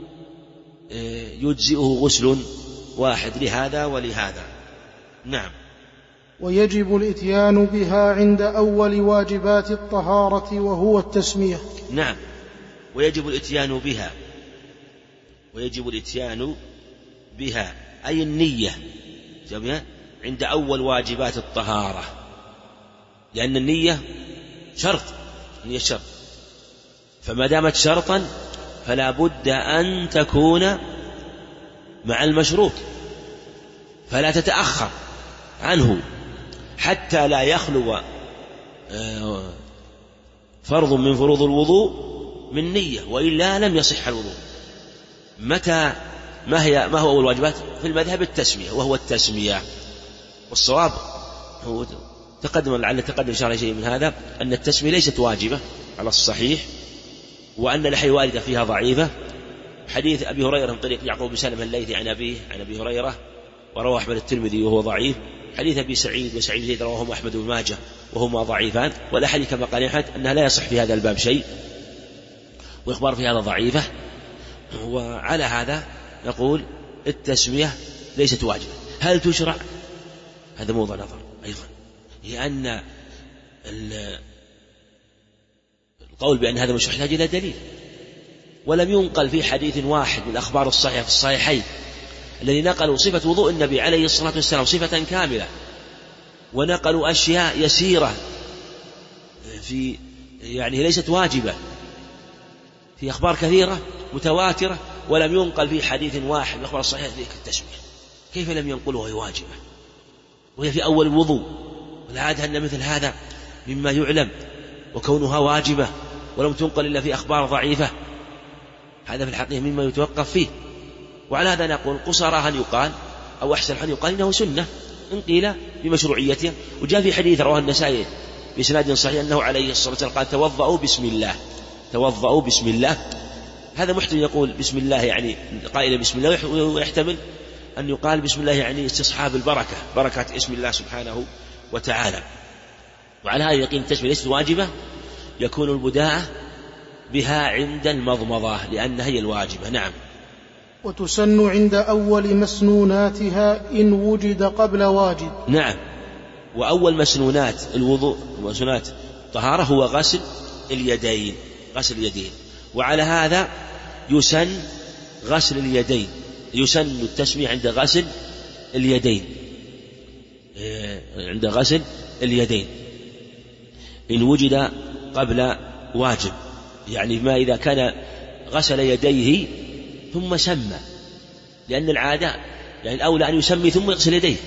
يجزئه غسل واحد لهذا ولهذا. نعم. ويجب الإتيان بها عند أول واجبات الطهارة وهو التسمية. نعم، ويجب الإتيان بها أي النية عند أول واجبات الطهارة، لأن النية شرط، فما دامت شرطا فلا بد أن تكون مع المشروط، فلا تتأخر عنه حتى لا يخلو فرض من فروض الوضوء من نية، وإلا لم يصح الوضوء. ما هو أول واجبات في المذهب؟ التسمية، وهو التسمية. والصواب هو لعل تقدم شرح شيء من هذا، أن التسمية ليست واجبة على الصحيح، وأن الحي واردة فيها ضعيفة. حديث أبي هريرة من طريق يعقوب بن سلمة الليثي عن أبيه عن أبي هريرة، ورواه أحمد الترمذي وهو ضعيف. حديث أبي سعيد وسعيد بن زيد رواه أحمد بن ماجه وهما ضعيفان. والأحاديث كما قال أحمد أنها لا يصح في هذا الباب شيء، وإخبار في هذا ضعيفة. وعلى هذا نقول التسمية ليست واجبة. هل تشرع؟ هذا موضوع نظر أيضا، لأن القول بأن هذا مش يحتاج إلى دليل، ولم ينقل في حديث واحد من الأخبار الصحيحة في الصحيحين الذي نقلوا صفة وضوء النبي عليه الصلاة والسلام صفة كاملة، ونقلوا أشياء يسيرة في ليست واجبة في أخبار كثيرة متواترة، ولم ينقل في حديث واحد من الأخبار الصحيحة ذلك التسمية. كيف لم ينقلوا وهي واجبة وهي في أول الوضوء؟ والعادة أن مثل هذا مما يعلم، وكونها واجبة ولم تنقل إلا في أخبار ضعيفة، هذا في الحقيقة مما يتوقف فيه. وعلى هذا نقول قصرها أن يقال، أو أحسن أن يقال إنه سنة إن قيل بمشروعيتها. وجاء في حديث رواه النسائي بإسناد صحيح أنه عليه الصلاة والسلام قال توضأوا بسم الله. هذا محتمل يقول بسم الله قائل بسم الله، ويحتمل أن يقال بسم الله استصحاب البركة، بركة اسم الله سبحانه وتعالى. وعلى هذا يقين التسمية ليست واجبة، يكون البداءة بها عند المضمضة لأنها هي الواجبة. نعم. وتسن عند أول مسنوناتها إن وجد قبل واجب. نعم. وأول مسنونات الوضوء ومسنونات الطهارة هو غسل اليدين. وعلى هذا يسن غسل اليدين، يسن التسمية عند غسل اليدين إن وجد قبل واجب، ما إذا كان غسل يديه ثم سمى، لأن العادة الأولى أن يسمي ثم يغسل يديه.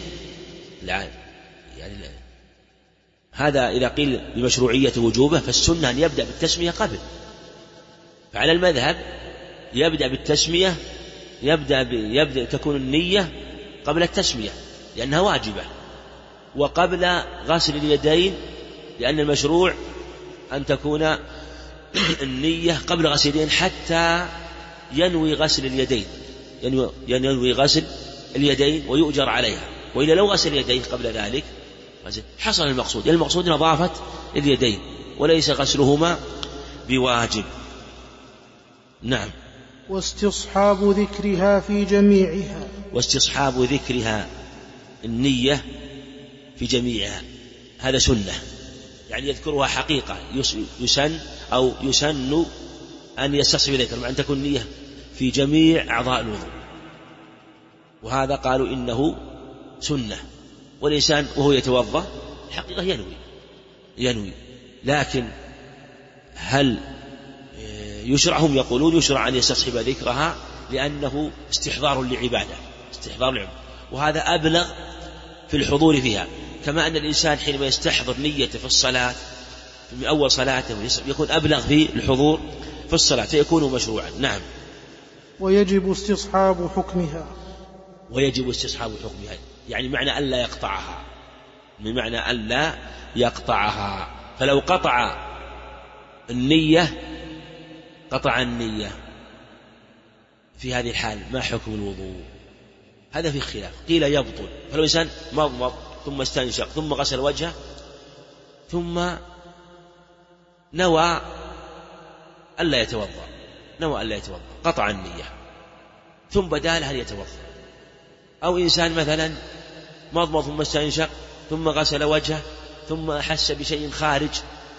هذا إذا قيل بمشروعية وجوبه، فالسنة أن يبدأ بالتسمية قبل. فعلى المذهب يبدأ بالتسمية، يبدأ تكون النية قبل التسمية لأنها واجبة، وقبل غسل اليدين، لأن المشروع أن تكون النية قبل غسل اليدين حتى ينوي غسل اليدين ويؤجر عليها. وإذا لو غسل اليدين قبل ذلك حصل المقصود، المقصود نظافة اليدين وليس غسلهما بواجب. نعم. واستصحاب ذكرها في جميعها، واستصحاب ذكرها النية في جميعها هذا سنة، يذكرها حقيقة، يسن أن يستصحب ذكر مع أن تكون النية في جميع أعضاء الوضوء، وهذا قالوا إنه سنة. والإنسان وهو يتوضأ حقيقة ينوي، لكن هل يشرع؟ هم يقولون يشرع أن يستصحب ذكرها لأنه استحضار لعبادة، استحضار العمرة، وهذا أبلغ في الحضور فيها، كما أن الإنسان حينما يستحضر نيته في الصلاة من أول صلاته يكون أبلغ في الحضور في الصلاة فيكون مشروعا. نعم. ويجب استصحاب حكمها. ويجب استصحاب حكمها يعني معنى ألا يقطعها، من معنى ألا يقطعها. فلو قطع النية في هذه الحال ما حكم الوضوء؟ هذا في خلاف. قيل يبطل، فلو إنسان مضمض ثم استنشق ثم غسل وجهه ثم نوى ألا يتوضأ قطع النية ثم بدا له أن يتوضأ. أو إنسان مثلا مضمض ثم استنشق ثم غسل وجهه ثم أحس بشيء خارج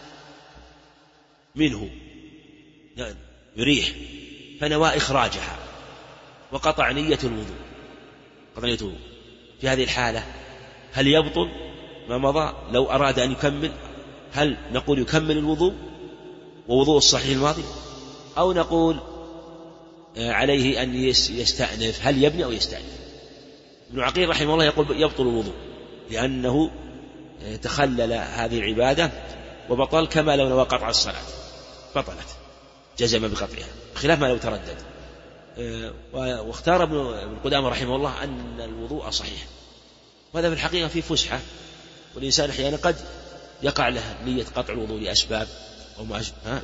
منه يريح فنوى إخراجها وقطع نية الوضوء. في هذه الحالة هل يبطل ما مضى؟ لو أراد أن يكمل هل نقول يكمل الوضوء ووضوء الصحيح الماضي، أو نقول عليه أن يستأنف؟ هل يبني أو يستأنف؟ ابن عقيل رحمه الله يقول يبطل الوضوء لأنه تخلل هذه العبادة وبطل، كما لو نوى قطع الصلاة بطلت، جزم بقطعها خلاف ما لو تردد. واختار ابن قدامة رحمه الله أن الوضوء صحيح، وهذا في الحقيقة في فسحة، والإنسان أحيانا قد يقع له نية قطع الوضوء لأسباب أو ما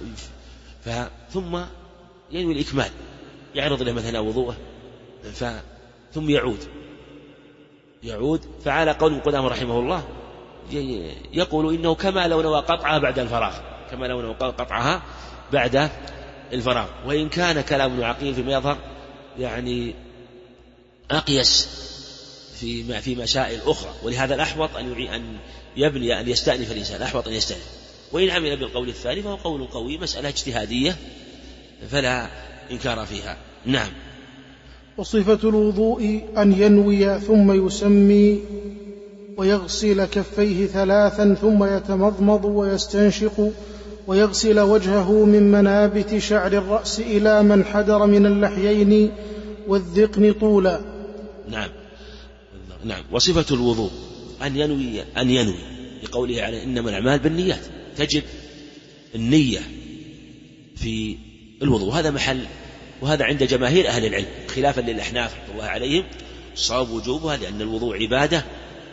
ثم ينوي الإكمال، يعرض له مثلا وضوءه ثم يعود. فعلى قول ابن قدامة رحمه الله يقول إنه كما لو نوى قطعها بعد الفراغ، وإن كان كلام ابن عقيل فيما يظهر يعني أقيس في مسائل أخرى، ولهذا الأحوط أن يبني أن يستأنف الإنسان، أحوط أن يستأنف. وإن عمل بالقول الثاني فهو قول قوي، مسألة اجتهادية فلا إنكار فيها. نعم. وصفة الوضوء أن ينوي ثم يسمي ويغسل كفيه 3 ثم يتمضمض ويستنشق ويغسل وجهه من منابت شعر الرأس إلى من حدر من اللحيين والذقن طولا. نعم. وصفة الوضوء أن ينوي لقوله على إنما الأعمال بالنيات، تجب النية في الوضوء، هذا محل، وهذا عند جماهير أهل العلم خلافا للأحناف رحمة الله عليهم صواب وجوبها، لأن الوضوء عبادة،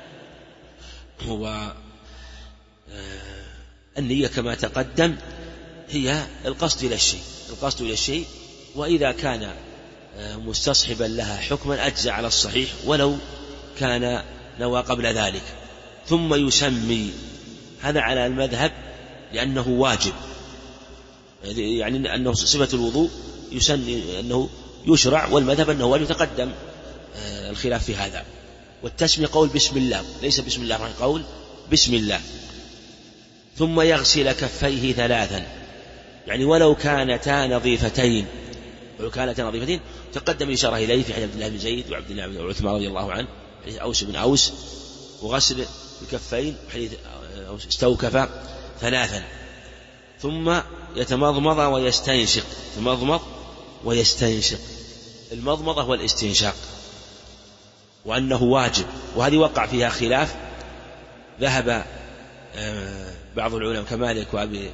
والنية كما تقدم هي القصد إلى الشيء، وإذا كان مستصحبا لها حكما أجزى على الصحيح ولو كان نوى قبل ذلك. ثم يسمي، هذا على المذهب لأنه واجب، يعني أنه صفة الوضوء يسمي أنه يشرع، والمذهب أنه واجب، تقدم الخلاف في هذا. والتسمية قول بسم الله، ليس بسم الله الرحمن، قول بسم الله. ثم يغسل كفيه 3 يعني ولو كانتا نظيفتين تقدم الإشارة إليه في حديث عبد الله بن زيد وعبد الله بن عثمان رضي الله عنه، حديث أوس بن أوس، وغسل الكفين حديث استوكف 3. ثم يتمضمض ويستنشق، المضمضة والاستنشاق، وأنه واجب، وهذه وقع فيها خلاف، ذهب بعض العلماء كمالك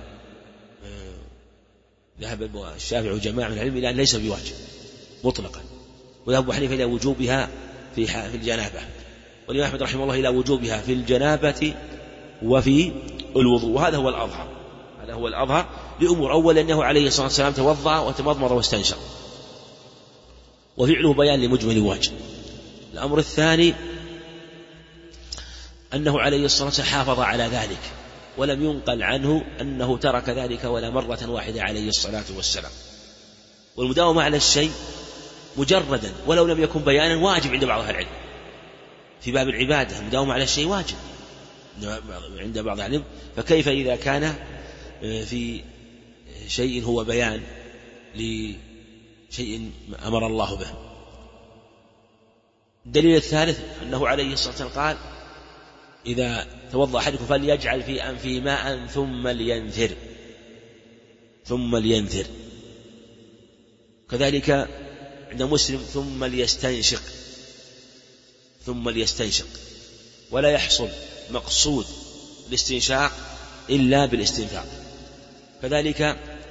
ذهب الشافعي وجماعة من العلم إلى أن ليس بواجب مطلقا، وذهب أبو حنيفة إلى وجوبها في الجنابة، والإمام أحمد رحمه الله إلى وجوبها في الجنابة وفي الوضوء، وهذا هو الأظهر لأمور. أولا أنه عليه الصلاة والسلام توضأ وتمضمض واستنشق، وفعله بيان لمجمل الواجب. الأمر الثاني أنه عليه الصلاة والسلام حافظ على ذلك، ولم ينقل عنه أنه ترك ذلك ولا مرة واحدة عليه الصلاة والسلام. والمداومة على الشيء مجردا ولو لم يكن بيانا واجب عند بعض أهل العلم، في باب العبادة المداومة على الشيء واجب عند بعض العلم، فكيف إذا كان في شيء هو بيان لشيء أمر الله به. الدليل الثالث أنه عليه الصلاة والسلام قال إذا توضأ أحدكم فليجعل في أنفه ماء ثم لينثر. كذلك عند مسلم ثم ليستنشق، ثم ليستنشق، ولا يحصل مقصود الاستنشاق إلا بالاستنثار. كذلك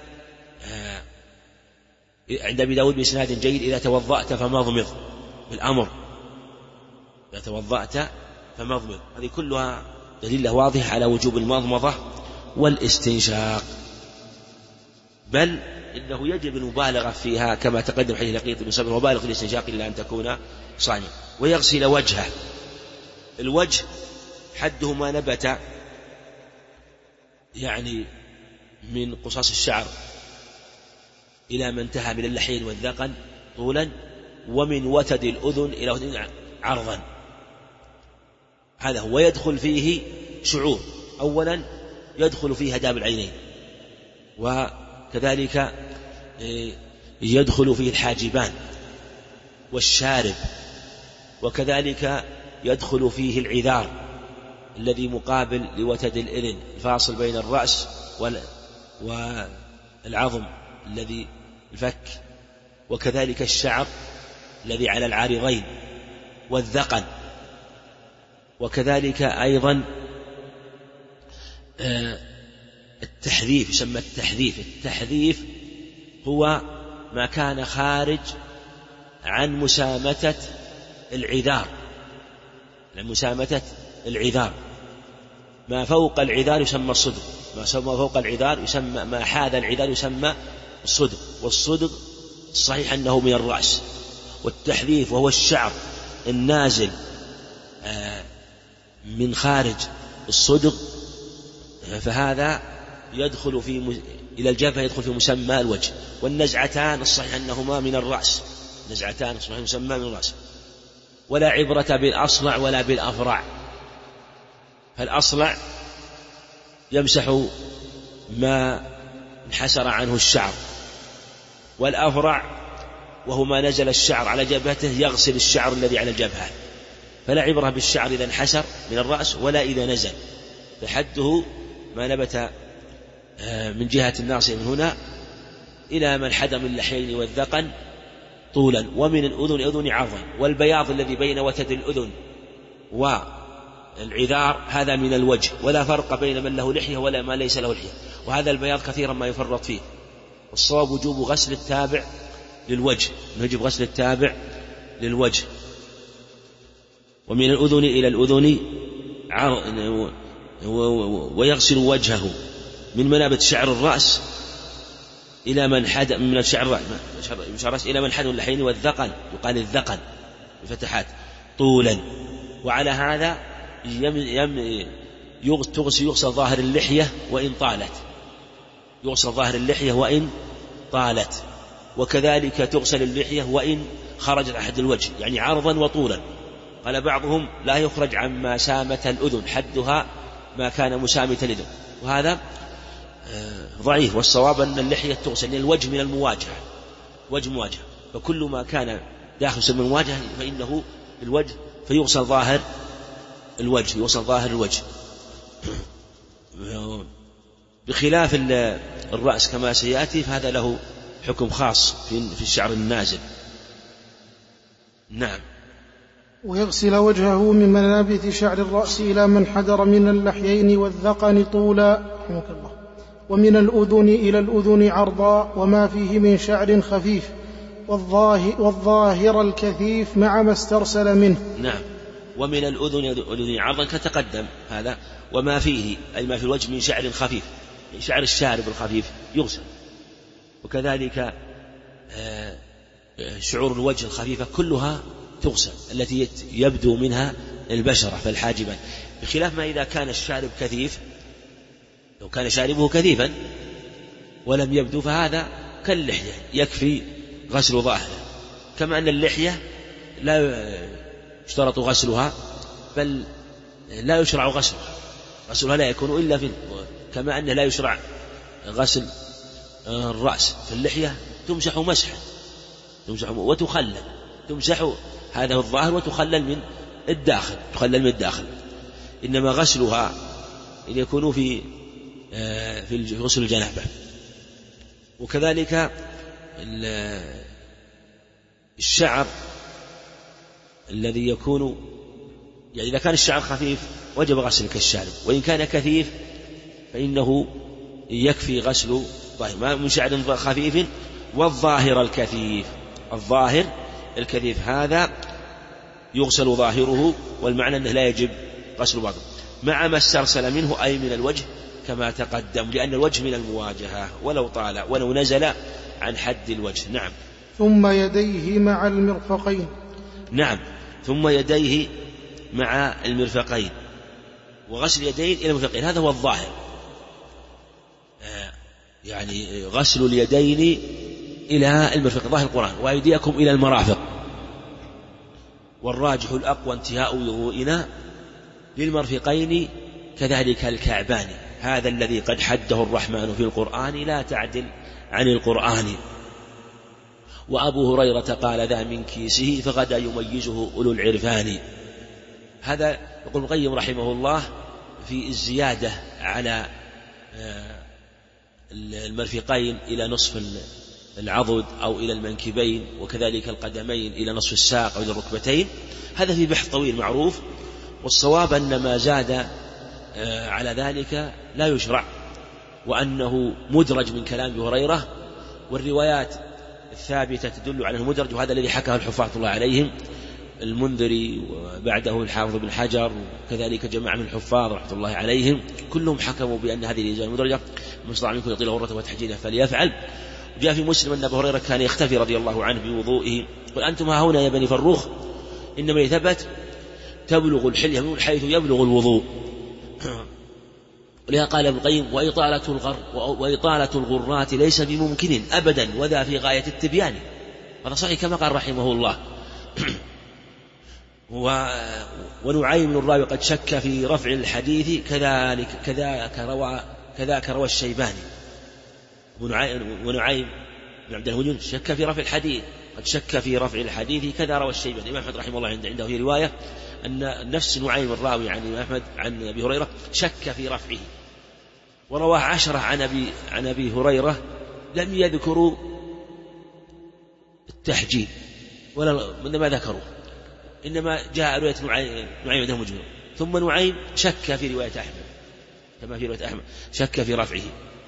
عند أبي داود بإسناد جيد: إذا توضأت فمضمض، بالأمر، إذا توضأت فمضمض. هذه كلها دليل واضح على وجوب المضمضة والاستنشاق، بل إنه يجب المبالغة فيها كما تقدم حديث لقيط بن صبر: وبالغ في الاستنشاق إلا أن تكون صائما. ويغسل وجهه. الوجه حده ما نبت يعني من قصاص الشعر إلى ما انتهى من اللحين والذقن طولا، ومن وتد الأذن إلى وتد عرضا. هذا هو. يدخل فيه شعور. أولا يدخل فيه هداب العينين، وكذلك يدخل فيه الحاجبان والشارب، وكذلك يدخل فيه العذار الذي مقابل لوتد الإذن الفاصل بين الرأس والعظم الذي الفك، وكذلك الشعر الذي على العارضين والذقن، وكذلك أيضا التحذيف. يسمى التحذيف هو ما كان خارج عن مسامتة العذار، ما فوق العذار يسمى الصدغ، ما فوق العذار يسمى، ما حاذ العذار يسمى الصدغ. والصدغ الصحيح أنه من الرأس. والتحذيف وهو الشعر النازل من خارج الصدغ، فهذا يدخل إلى الجبهة، يدخل في مسمى الوجه. والنزعتان الصحيح أنهما من الرأس، نزعتان الصحيح مسمى من الرأس. ولا عبرة بالأصلع ولا بالأفرع. فالأصلع يمسح ما انحسر عنه الشعر، والأفرع وهو ما نزل الشعر على جبهته يغسل الشعر الذي على الجبهة. فلا عبرة بالشعر إذا انحسر من الرأس ولا إذا نزل، فحده ما نبت من جهة الناصية من هنا إلى من حد من اللحيين والذقن طولا، ومن الأذن عرضا. والبياض الذي بين وتد الأذن والعذار هذا من الوجه، ولا فرق بين من له لحية ولا ما ليس له لحية. وهذا البياض كثيرا ما يفرط فيه. والصواب وجوب غسل التابع للوجه، يجب غسل التابع للوجه. ومن الأذن إلى الأذن ويغسل وجهه من منابت شعر الرأس إلى من حد من شعر الرأس إلى من حد اللحين والذقن، يقال الذقن بفتحات طولا. وعلى هذا يغسل ظاهر اللحية وإن طالت، يغسل ظاهر اللحية وإن طالت، وكذلك تغسل اللحية وإن خرجت أحد الوجه، يعني عرضا وطولا. قال بعضهم لا يخرج عما سامة الأذن، حدها ما كان مسامة الأذن، وهذا ضعيف. والصواب أن اللحية تغسل، لأن الوجه من المواجهة، وجه مواجهة، فكل ما كان داخل من المواجهة فإنه الوجه، فيغسل ظاهر الوجه، يغسل ظاهر الوجه. بخلاف الرأس كما سيأتي، فهذا له حكم خاص في الشعر النازل. نعم. ويغسل وجهه من منابت شعر الرأس إلى من حدر من اللحيين والذقن طولا، رحمك الله. ومن الأذن إلى الأذن عرضا، وما فيه من شعر خفيف، والظاهر الكثيف مع ما استرسل منه. نعم. ومن الأذن عرضا كتقدم هذا. وما فيه أي ما في الوجه من شعر خفيف، شعر الشارب الخفيف يغسل، وكذلك شعور الوجه الخفيفة كلها تغسل، التي يبدو منها البشرة فالحاجبان. بخلاف ما إذا كان الشارب كثيف، لو كان شاربه كثيفا ولم يبدو فهذا كاللحية يكفي غسل ظاهره. كما أن اللحية لا يشترط غسلها، بل لا يشرع غسلها لا يكون إلا كما أنه لا يشرع غسل الرأس، فاللحية تمسح مسحا، وتخلل، تمسح هذا الظاهر وتخلل من الداخل، إنما غسلها إن يكون في غسل الجنابة. وكذلك الشعر الذي يكون يعني إذا كان الشعر خفيف وجب غسل كالشارب، وإن كان كثيف فإنه يكفي غسل ظاهر ما من شعر خفيف. والظاهر الكثيف، الظاهر الكثيف هذا يغسل ظاهره، والمعنى أنه لا يجب غسل باطنه مع ما استرسل منه أي من الوجه كما تقدم، لأن الوجه من المواجهة ولو طال ولو نزل عن حد الوجه. نعم. ثم يديه مع المرفقين. نعم، ثم يديه مع المرفقين، وغسل يدين إلى المرفقين هذا هو الظاهر، يعني غسل اليدين إلى المرفق ظاهر القرآن، وأيديكم إلى المرافق. والراجح الأقوى انتهاء وضوئنا للمرفقين كذلك الكعبان، هذا الذي قد حده الرحمن في القرآن لا تعدل عن القرآن. وأبو هريرة قال ذا من كيسه فغدا يميزه أولو العرفان. هذا يقول ابن القيم رحمه الله في الزيادة على المرفقين إلى نصف العضد أو إلى المنكبين، وكذلك القدمين إلى نصف الساق أو إلى الركبتين، هذا في بحث طويل معروف. والصواب أن ما زاد على ذلك لا يشرع، وأنه مدرج من كلام أبي هريرة، والروايات الثابتة تدل على أنه مدرج، وهذا الذي حكاه الحفاظ الله عليهم المنذري وبعده الحافظ بن حجر وكذلك جماعة من الحفاظ رحمة الله عليهم، كلهم حكموا بأن هذه الإجازة مدرجة. من استطاع منكم يطيل غرته وتحجيله فليفعل. وجاء في مسلم أن أبا هريرة كان يختفي رضي الله عنه بوضوئه، قل أنتم ها هنا يا بني فروخ إنما يثبت تبلغ الحلية من حيث يبلغ الوضوء. ولهذا قال ابن القيم وإطالة الغرات ليس بممكن أبدا، وذا في غاية التبيان. هذا صحيح كما قال رحمه الله. ونعيم بن الراوي قد شك في رفع الحديث كذاك روى الشيباني. ونعيم بن عبد الوهاب شك في رفع الحديث، قد شك في رفع الحديث كذا روى الشيباني. الإمام أحمد رحمه الله عنده في رواية أن نفس نعيم الراوي عن الإمام أحمد عن أبي هريرة شك في رفعه، ورواه 10 عن أبي هريرة لم يذكروا التحجيل ولا ما ذكروا، إنما جاء رواية نعيم عنده مجموع. ثم نعيم شك في رواية أحمد كما في رواية أحمد شك في رفعه.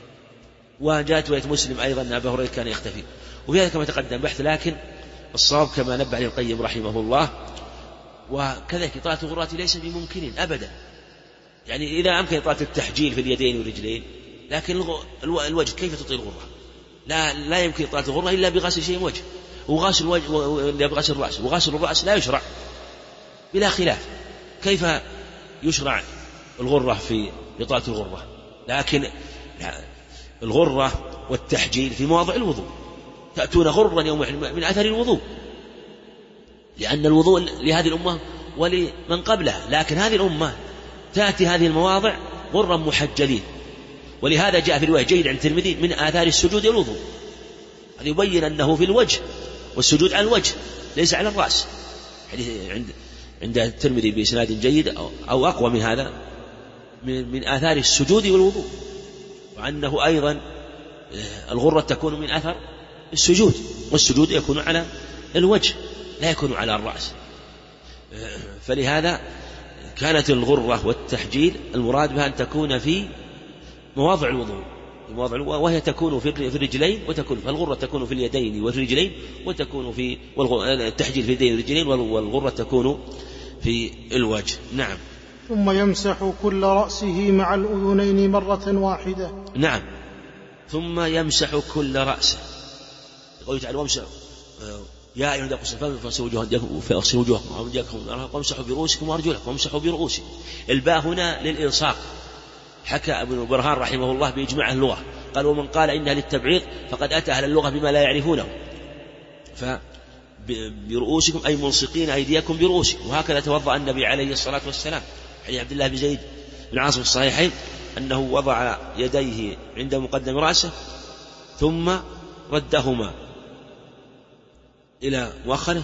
وجاءت رواية مسلم أيضا أن أبا هريرة كان يختفي، وفي هذا كما تقدم بحث، لكن الصواب كما نبه عليه القيم رحمه الله. وكذلك إطالة الغرات ليس بممكن أبدا، يعني إذا أمكن إطالة التحجيل في اليدين والرجلين، لكن الوجه كيف تطيل الغرة؟ لا يمكن إطالة الغرة إلا بغسل شيء وجه، وغسل الوجه إلا بغسل الرأس، وغسل الرأس لا يشرع بلا خلاف. كيف يشرع الغرة في إطالة الغرة؟ لكن الغرة والتحجيل في مواضع الوضوء، تأتون غرا يوم من أثر الوضوء، لأن الوضوء لهذه الأمة ولمن قبلها، لكن هذه الأمة تأتي هذه المواضع غرا محجلين. ولهذا جاء في رواية جيد عن الترمذي من آثار السجود الوضوء، هذا يبين أنه في الوجه، والسجود على الوجه ليس على الرأس. حديث عند الترمذي بإسناد جيد أو أقوى من هذا من آثار السجود والوضوء، وأنه أيضا الغرة تكون من أثر السجود، والسجود يكون على الوجه لا يكون على الرأس. فلهذا كانت الغرة والتحجيل المراد بها أن تكون في مواضع الوضوء، وهي تكون في الرجلين، وتكون فالغرة تكون في اليدين والرجلين، وتكون في التحجيل في اليدين والرجلين، والغرة تكون في الوجه. نعم. ثم يمسح كل رأسه مع الأذنين مرة واحدة. نعم، ثم يمسح كل رأسه. يقول تعالى وامسح يا أيها الذين فاغسلوا وجوهكم وامسحوا برؤوسكم وأرجلكم وامسحوا برؤوسكم. الباء هنا للإلصاق. حكى ابن برهان رحمه الله بإجماع اللغة، قال ومن قال إنها للتبعيض فقد أتى أهل اللغة بما لا يعرفونه. فبرؤوسكم أي ملصقين أيديكم برؤوسكم. وهكذا توضأ النبي عليه الصلاة والسلام، حديث عبد الله بن زيد بن عاصم الصحيحين أنه وضع يديه عند مقدم رأسه ثم ردهما إلى مؤخره،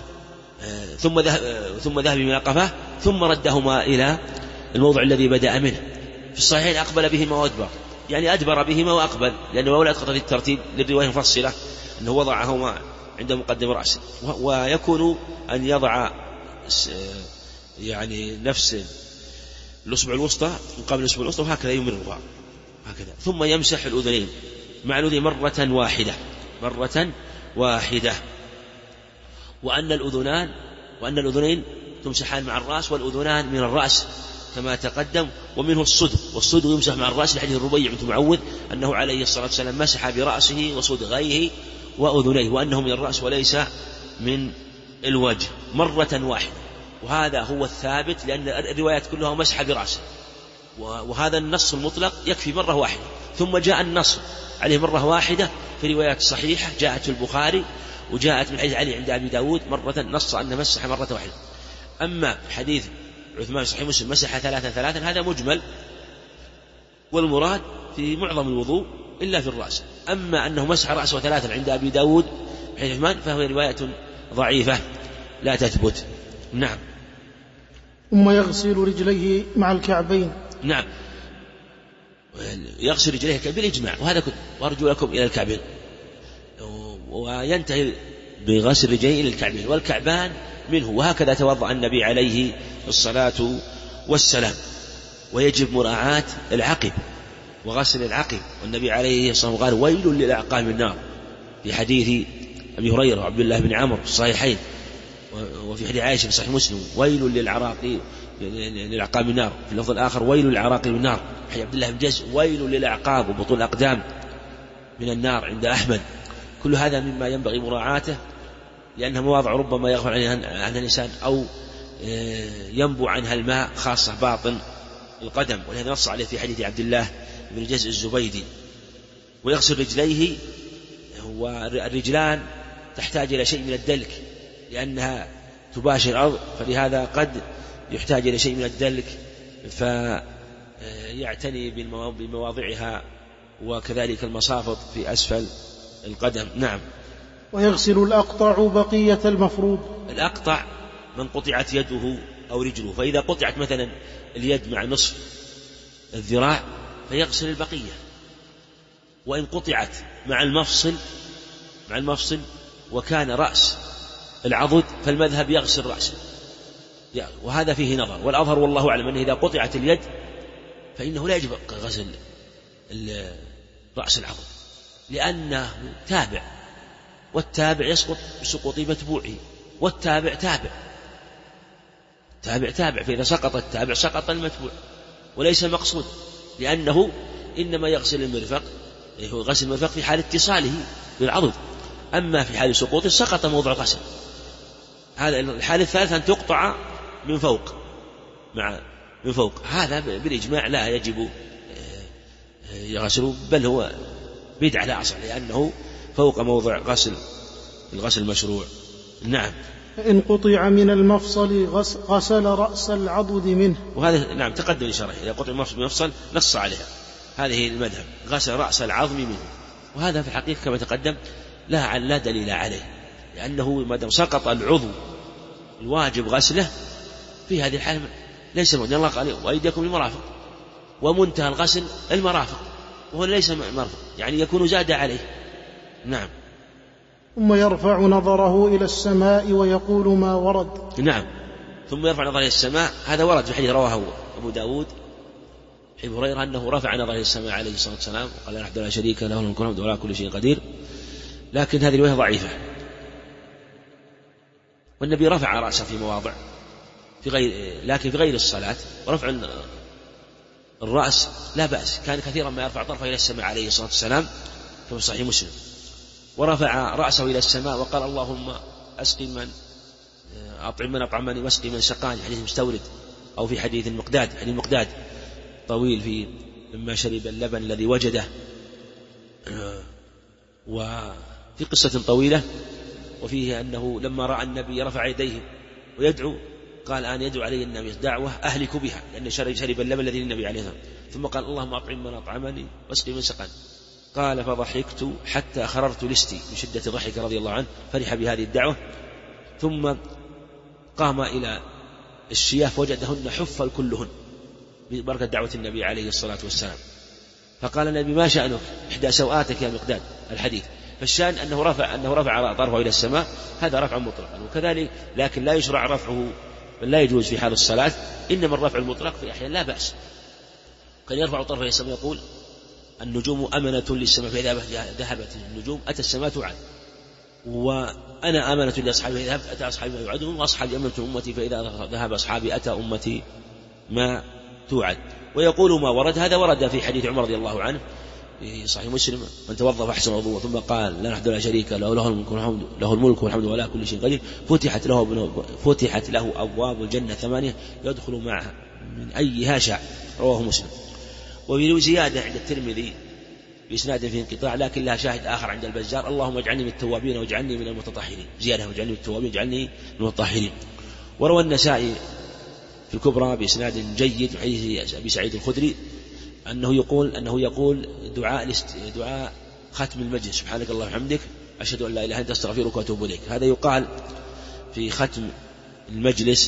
ثم ذهب إلى قفاه ثم ردهما إلى الموضع الذي بدأ منه. في الصحيحين أقبل بهما وأدبر، يعني أدبر بهما وأقبل، لأنه لا يتقطع في الترتيب للرواية مفصلة أنه وضعهما عند مقدم رأسه. ويكون أن يضع يعني نفس الأصبع الوسطى مقابل الأصبع الوسطى، وهكذا يمرها هكذا، ثم يمسح الأذنين مع الأذنين مرة واحدة. وأن الأذنين تمسحان مع الرأس، والأذنان من الرأس كما تقدم، ومنه والصدغ يمسح مع الرأس لحديث الربيع بنت معوذ أنه عليه الصلاة والسلام مسح برأسه وصدغيه وأذنيه، وأنه من الرأس وليس من الوجه مرة واحدة. وهذا هو الثابت، لأن الروايات كلها مسح برأسه، وهذا النص المطلق يكفي مرة واحدة. ثم جاء النص عليه مرة واحدة في روايات صحيحة جاءت في البخاري وجاءت من حديث علي عند أبي داود مرة نص أن مسح مرة واحدة. أما حديث عثمان صحيح مسلم مسح ثلاثا هذا مجمل، والمراد في معظم الوضوء إلا في الرأس. أما أنه مسح رأسه ثلاثا عند أبي داود حديث عثمان فهو رواية ضعيفة لا تثبت. نعم. ثم يغسل رجليه مع الكعبين. نعم، يغسل رجليه بالإجماع، وهذا وأرجلكم إلى الكعبين، وينتهي بغسل رجليه إلى الكعبين، والكعبان منه. وهكذا توضأ النبي عليه الصلاة والسلام. ويجب مراعاة العقب وغسل العقب، والنبي عليه الصلاة والسلام قال ويل للأعقاب من النار في حديث أبي هريرة وعبد الله بن عمرو في الصحيحين، وفي حديث عائشة في صحيح مسلم ويل للأعقاب من النار، في اللفظ الآخر ويل للعراقيل من النار، حديث عبد الله بن جز ويل للأعقاب وبطون الأقدام من النار عند أحمد. كل هذا مما ينبغي مراعاته، لأنها مواضع ربما يغفل عنها الإنسان أو ينبع عنها الماء، خاصة باطن القدم، ولهذا نص عليه في حديث عبد الله بن جزء الزبيدي. ويغسل رجليه، والرجلان تحتاج إلى شيء من الدلك لأنها تباشر الأرض، فلهذا قد يحتاج إلى شيء من الدلك فيعتني بمواضعها، وكذلك المصافط في أسفل القدم. نعم. ويغسل الأقطع بقية المفروض. الأقطع من قطعت يده أو رجله، فإذا قطعت مثلا اليد مع نصف الذراع فيغسل البقية، وإن قطعت مع المفصل وكان رأس العضد فالمذهب يغسل رأسه، وهذا فيه نظر، والأظهر والله أعلم أنه إذا قطعت اليد فإنه لا يجب غسل رأس العضد، لأنه تابع، والتابع يسقط بسقوط متبوعه، والتابع تابع، فإذا سقط التابع سقط المتبوع، وليس مقصود، لأنه إنما يغسل المرفق، غسل المرفق في حال اتصاله بالعضد، أما في حال سقوطه سقط موضع الغسل. هذا الحالة الثالثة أن تقطع من فوق، هذا بالإجماع لا يجب يغسله، بل هو بدعة لا أصل، لأنه فوق موضع الغسل المشروع. نعم. فإن قطع من المفصل غسل رأس العضد منه، وهذا نعم تقدم إشارة، إذا قطع من المفصل نص عليها، هذه المذهب غسل رأس العظم منه، وهذا في الحقيقة كما تقدم لا دليل عليه، لأنه ما دام سقط العضو الواجب غسله في هذه الحالة ليس من الله قال وأيديكم المرافق، ومنتهى الغسل المرافق، وهو ليس مرفق، يعني يكون زاد عليه. نعم. ثم يرفع نظره إلى السماء ويقول ما ورد. نعم، ثم يرفع نظره إلى السماء، هذا ورد في حديث رواه أبو داود حديث هريرة أنه رفع نظره إلى السماء عليه الصلاة والسلام وقال نحمد لا شريك له الملك والحمد وعلى كل شيء قدير، لكن هذه الرواية ضعيفة، والنبي رفع رأسه في مواضع لكن في غير الصلاة، ورفع الرأس لا بأس، كان كثيرا ما يرفع طرفه إلى السماء عليه الصلاة والسلام كما في صحيح مسلم، ورفع رأسه إلى السماء وقال اللهم أسقي من أطعم من أطعمني واسقي من سقاني، حديث مستورد، أو في حديث المقداد طويل في لما شرب اللبن الذي وجده، وفي قصة طويلة، وفيه أنه لما رأى النبي رفع يديه ويدعو قال أن يدعو علي النبي دعوة أهلك بها، لأن شرب اللبن الذي للنبي عليه الصلاة والسلام، ثم قال اللهم أطعم من أطعمني واسقي من سقاني، قال فضحكت حتى خررت لستي من شدة ضحك رضي الله عنه، فرح بهذه الدعوة، ثم قام إلى الشياف وجدهن حفا كلهن ببركة دعوة النبي عليه الصلاة والسلام، فقال النبي ما شأنك إحدى سوآتك يا مقداد الحديث، فالشأن أنه رفع طرفه إلى السماء، هذا رفع مطلقا، وكذلك لكن لا يشرع رفعه لا يجوز في حال الصلاة، إنما الرفع المطلق في أحيان لا بأس. كان يرفع طرفه السماء يقول النجوم أمنة للسماء فإذا ذهبت النجوم أتى السماء توعد، وأنا أمنة لأصحابي فإذا ذهبت أتى أصحابي ما يوعدون، وأصحابي أمنة أمتي فإذا ذهب أصحابي أتى أمتي ما توعد. ويقول ما ورد، هذا ورد في حديث عمر رضي الله عنه في صحيح مسلم: من توضأ فأحسن وضوءه ثم قال لا نحن لا شريك له له الملك والحمد ولا كل شيء قدير فتحت له أبواب الجنة 8 يدخل معها من أيها شاء. رواه مسلم. وفي زيادة عند الترمذي بإسناد فيه انقطاع لكن لها شاهد آخر عند البزار: اللهم اجعلني من التوابين واجعلني من المتطهرين. زيادة: واجعلني من التوابين واجعلني من المتطهرين. وروى النسائي في الكبرى بإسناد جيد في حديث أبي سعيد الخدري أنه يقول دعاء ختم المجلس: سبحانك اللهم وبحمدك أشهد أن لا إله إلا أنت أستغفرك وأتوب إليك. هذا يقال في ختم المجلس،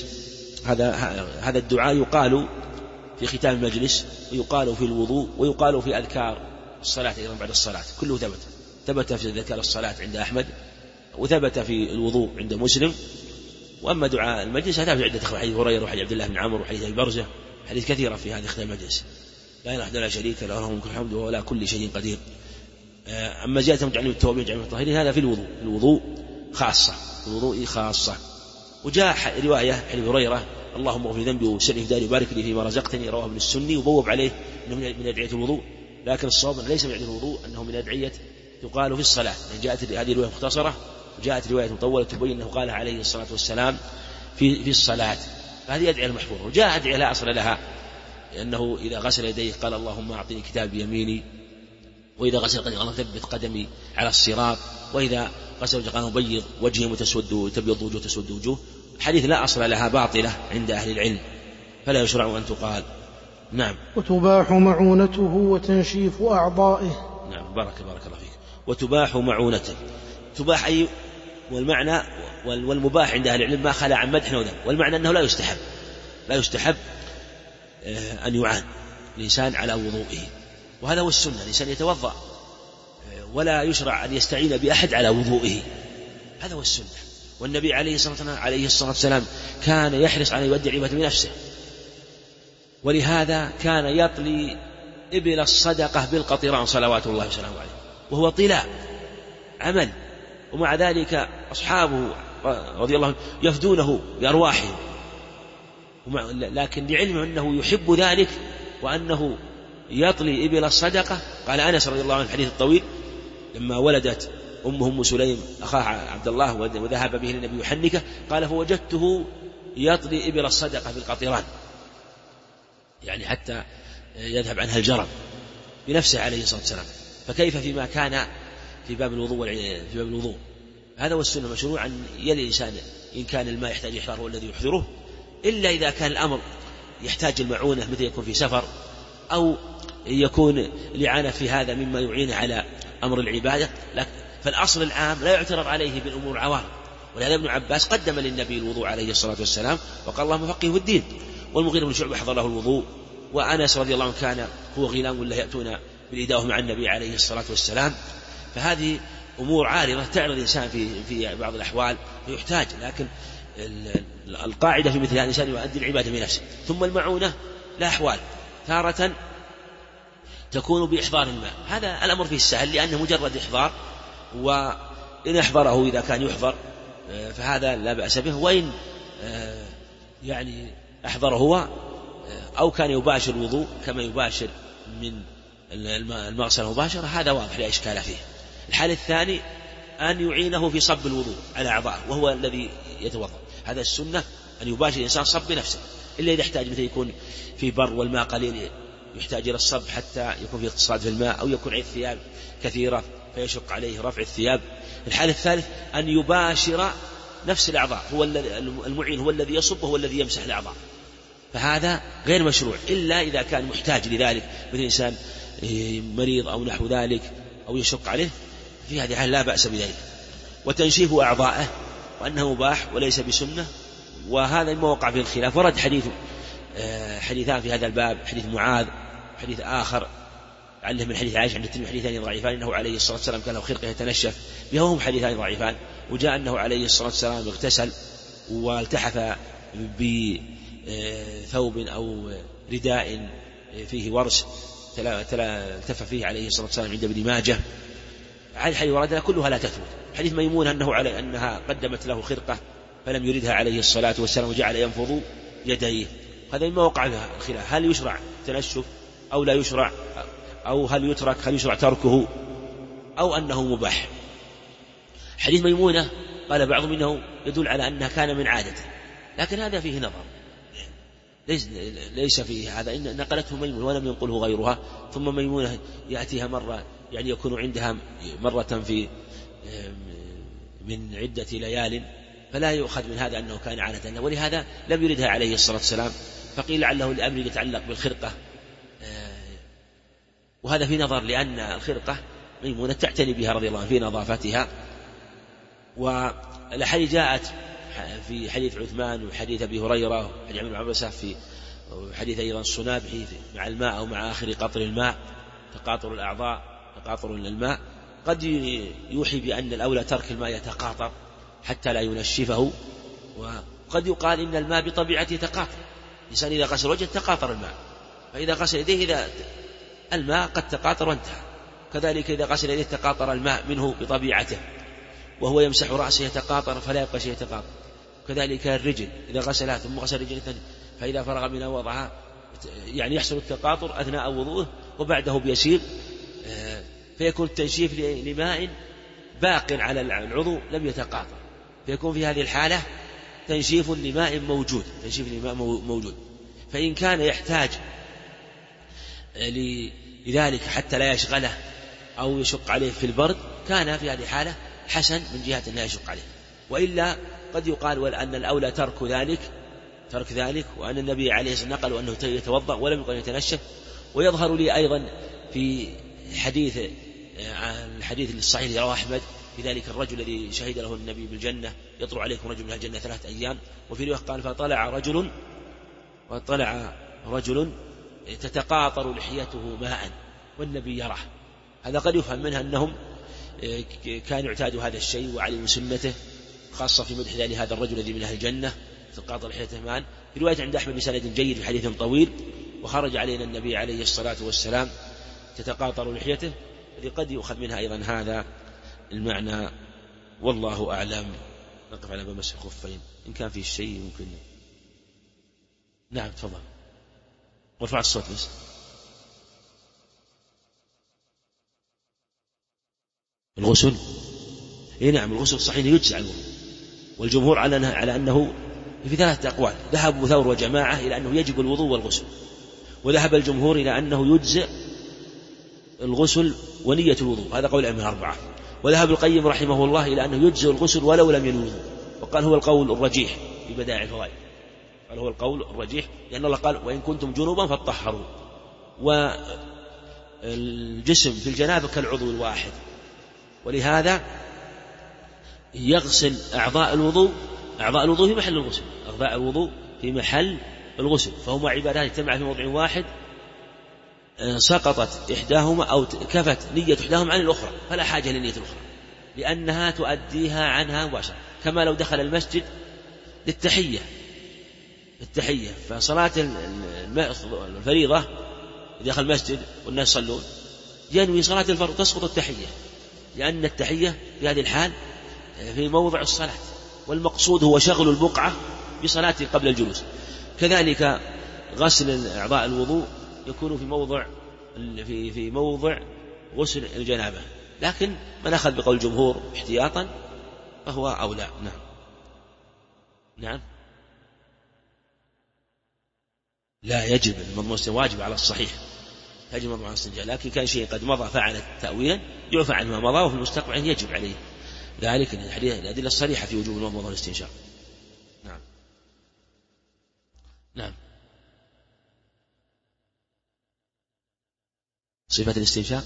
هذا الدعاء يقال في ختام المجلس، ويقال في الوضوء، ويقال في أذكار الصلاة أيضا بعد الصلاة. كله ثبت في أذكار الصلاة عند أحمد، وثبت في الوضوء عند مسلم. وأما دعاء المجلس هذا في عدة أخرى: حديث هريرة وحديث عبد الله بن عمرو وحديث أبي برزة، حديث كثيرة في هذه ختام المجلس: لا إله إلا لا شريك له له الملك والحمد ولا كل شيء قدير. أما زيادة مجعلين التوابين وجعلين المتطهرين هذا في الوضوء خاصة. وجاء رواية عن أبي هريرة: اللهم اغفر ذنبي وسعني في داري وبارك لي فيما رزقتني. رواه ابن السني وبوب عليه انه من ادعية الوضوء، لكن الصواب ليس من ادعية الوضوء، انه من ادعية تقال في الصلاة. جاءت هذه رواية مختصرة، وجاءت رواية مطولة تبين انه قالها عليه الصلاة والسلام في الصلاة. فهذه أدعية المحفوظة. وجاء أدعية لا أصل لها، أنه إذا غسل يديه قال اللهم أعطني كتاب بيميني، وإذا غسل قدمي اللهم ثبت قدمي على الصراط، وإذا غسل وجهه قال بيض وجهي تبيض وجوه تسود وجوه. حديث لا أصل لها، باطلة عند أهل العلم، فلا يشرع أن تقال. نعم. وتباح معونته وتنشيف أعضائه. نعم، بارك الله فيك. وتباح معونته، تباح أي، والمعنى والمباح عند أهل العلم ما خلا عن مدح وذم، والمعنى أنه لا يستحب أن يعان الإنسان على وضوئه، وهذا هو السنة. الإنسان يتوضأ ولا يشرع أن يستعين بأحد على وضوئه، هذا هو السنة. والنبي عليه الصلاة والسلام كان يحرص على يودع عبادة بنفسه، ولهذا كان يطلي إبل الصدقة بالقطران صلوات الله وسلامه عليه، وهو طلاء عمل، ومع ذلك أصحابه رضي الله عنهم يفدونه بأرواحهم، لكن لعلمه أنه يحب ذلك وأنه يطلي إبل الصدقة. قال أنس رضي الله عنه الحديث الطويل: لما ولدت أم سليم أخاها عبد الله وذهب به للنبي يحنكه، قال فوجدته يطلي إبل الصدقة بالقطران، يعني حتى يذهب عنها الجرم بنفسه عليه الصلاة والسلام. فكيف فيما كان في باب الوضوء؟ هذا هو السنة. مشروع أن يلي الإنسان إن كان الماء يحتاج إحضاره هو الذي يحضره، إلا إذا كان الأمر يحتاج المعونة، مثل يكون في سفر أو يكون الإعانة في هذا مما يعين على أمر العبادة. فالأصل العام لا يعترض عليه بالأمور العوارض. ولهذا ابن عباس قدم للنبي الوضوء عليه الصلاة والسلام وقال اللهم فقهه في الدين. والمغيرة بن شعبة حضر له الوضوء، وأنس رضي الله عنه كان هو غلام ولا يأتون بالإداوة مع النبي عليه الصلاة والسلام. فهذه أمور عارضة تعرض الإنسان في بعض الأحوال فيحتاج، لكن القاعدة في مثل هذا الإنسان يؤدي العبادة بنفسه. ثم المعونة لا أحوال، تارة تكون بإحضار الماء، هذا الأمر فيه السهل لأنه مجرد إحضار، وإن أحضره إذا كان يحضر فهذا لا بأس به، وإن يعني أحضره هو أو كان يباشر الوضوء كما يباشر من المغسل مباشرة، هذا واضح لا إشكال فيه. الحال الثاني أن يعينه في صب الوضوء على أعضائه وهو الذي يتوضأ، هذا السنة أن يباشر الإنسان صب بنفسه، إلا إذا احتاج مثل يكون في بر والماء قليل يحتاج إلى الصب حتى يكون في اقتصاد في الماء، أو يكون عليه ثياب كثيرة فيشق عليه رفع الثياب. الحال الثالث أن يباشر نفس الأعضاء، هو المعين هو الذي يصب وهو الذي يمسح الأعضاء، فهذا غير مشروع إلا إذا كان محتاج لذلك، مثل إنسان مريض أو نحو ذلك أو يشق عليه، في هذه الحال لا بأس بذلك. وتنشيف أعضائه وأنه مباح وليس بسنة، وهذا ما وقع فيه الخلاف. ورد حديثان في هذا الباب، حديث معاذ حديث آخر علّه من حديث عائشة عند الترمذي، حديثان ضعيفان، أنه عليه الصلاة والسلام كان له خرقة يتنشف بها، وهم حديثان ضعيفان. وجاء أنه عليه الصلاة والسلام اغتسل والتحف بثوب أو رداء فيه ورس التف فيه عليه الصلاة والسلام عند ابن ماجه. الحديث وردها كلها لا تثبت. حديث ميمونة أنها قدمت له خرقة فلم يردها عليه الصلاة والسلام وجعل ينفض يديه. هذا مما وقع فيها الخلاف، هل يشرع تنشف أو لا يشرع، أو هل يشرع تركه، أو أنه مباح. حديث ميمونة قال بعضهم إنه يدل على أنها كان من عادته، لكن هذا فيه نظر، ليس فيه هذا، إن نقلته ميمونة ولم ينقله غيرها. ثم ميمونة يأتيها مرة، يعني يكون عندها مرة في من عدة ليال، فلا يؤخذ من هذا أنه كان عادة، ولهذا لم يردها عليه الصلاة والسلام، فقيل لعله الأمر يتعلق بالخرقة، وهذا في نظر، لأن الخرقة ميمونة تعتني بها رضي الله عنها في نظافتها. والحديث جاءت في حديث عثمان وحديث أبي هريرة وحديث عمرو بن عباسة في حديث أيضا الصنابحي مع الماء أو مع آخر قطر الماء، تقاطر الأعضاء تقاطر الماء، قد يوحي بأن الأولى ترك الماء يتقاطر حتى لا ينشفه. وقد يقال إن الماء بطبيعته يتقاطر، الإنسان إذا غسل وجهه تقاطر الماء، فإذا غسل يديه إذا الماء قد تقاطر وانتهى، كذلك إذا غسل يديه تقاطر الماء منه بطبيعته، وهو يمسح رأسه يتقاطر فلا يبقى شيء يتقاطر. كذلك الرجل إذا غسلها ثم غسل رجل ثاني، فإذا فرغ منها وضعها، يعني يحصل التقاطر أثناء وضوءه وبعده بيسير، فيكون التنشيف لماء باق على العضو لم يتقاطر، فيكون في هذه الحالة تنشيف لماء موجود. فإن كان يحتاج لذلك حتى لا يشغله أو يشق عليه في البرد، كان في هذه الحالة حسن من جهة أنه يشق عليه. وإلا قد يقال أن الأولى ترك ذلك، وأن النبي عليه الصلاة والسلام نقل أنه يتوضأ ولم يقل يتنشف. ويظهر لي أيضا في الحديث الصحيح رواه أحمد في ذلك الرجل الذي شهد له النبي بالجنة، يطلع عليكم رجل من الجنة 3 أيام. وفي رواية قال فطلع رجل تتقاطر لحيته ماء والنبي يراه. هذا قد يفهم منها أنهم كانوا يعتادوا هذا الشيء وعلموا سنته، خاصة في مدح هذا الرجل الذي من أهل الجنة تتقاطر لحيته ماء. في رواية عند أحمد بسند جيد في حديث طويل، وخرج علينا النبي عليه الصلاة والسلام تتقاطر لحيته، الذي قد يؤخذ منها أيضا هذا المعنى، والله أعلم. نقف على مسح الخفين، إن كان فيه شيء ممكن. نعم تفضل، وارفع الصوت بس. الغسل، نعم الغسل الصحيح يجزع الوضوء، والجمهور على أنه في 3 أقوال. ذهب أبو ثور وجماعة إلى أنه يجب الوضوء والغسل، وذهب الجمهور إلى أنه يجزئ الغسل ونية الوضوء، هذا قول الأئمة 4. وذهب القيم رحمه الله إلى أنه يجزئ الغسل ولو لم ينوي الوضوء، وقال هو القول الرجيح في بدائع الفوائد، قال هو القول الرجيح، لأن الله قال وإن كنتم جنوبا فاطهروا. والجسم في الجنابة كالعضو الواحد، ولهذا يغسل أعضاء الوضوء في محل الغسل، أعضاء الوضوء في محل الغسل، فهما عبادات اجتمعا في موضع واحد، سقطت إحداهما أو كفت نية إحداهما عن الأخرى، فلا حاجة للنية الأخرى لأنها تؤديها عنها مباشرة، كما لو دخل المسجد للتحية، فصلاة الفريضة إذا دخل المسجد والناس يصلون ينوي صلاة الفرض تسقط التحية، لأن التحية في هذه الحال في موضع الصلاة، والمقصود هو شغل البقعة بصلاة قبل الجلوس. كذلك غسل أعضاء الوضوء يكون في موضع غسل الجنابة، لكن من أخذ بقول الجمهور احتياطا فهو أولى. نعم لا يجب المضمون واجب على الصحيح، يجب المضمون على الاستنجاء، لكن كان شيء قد مضى فعل تأويلا يعفى عن ما مضى، وفي المستقبل يجب عليه ذلك. الأدلة الصريحة في وجوب المضمون والاستنشاق. نعم صفة الاستنشاق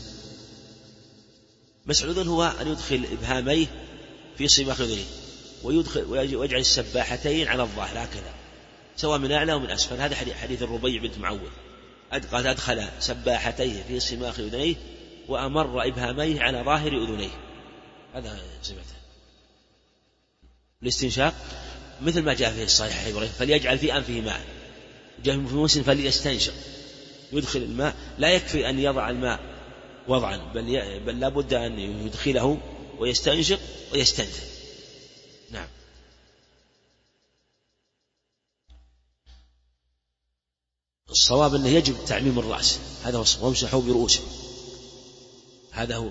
مسح الأذن هو أن يدخل إبهاميه في صماخ أذنه ويجعل السباحتين على الظاهر هكذا، سواء من أعلى ومن أسفل. هذا حديث الربيع بنت معوذ، قد أدخل سباحتيه في صماخ أذنيه وأمر إبهاميه على ظاهر أذنيه، هذا صفته. الاستنشاق مثل ما جاء في الصحيح إبراهيم فليجعل في أنفه ماء، جاء في مسلم فليستنشق، يدخل الماء، لا يكفي أن يضع الماء وضعا، بل لا بد أن يدخله ويستنشق ويستنثر. نعم. الصواب أنه يجب تعميم الرأس، هذا هو الصواب، وامسحوا برؤوسه، هذا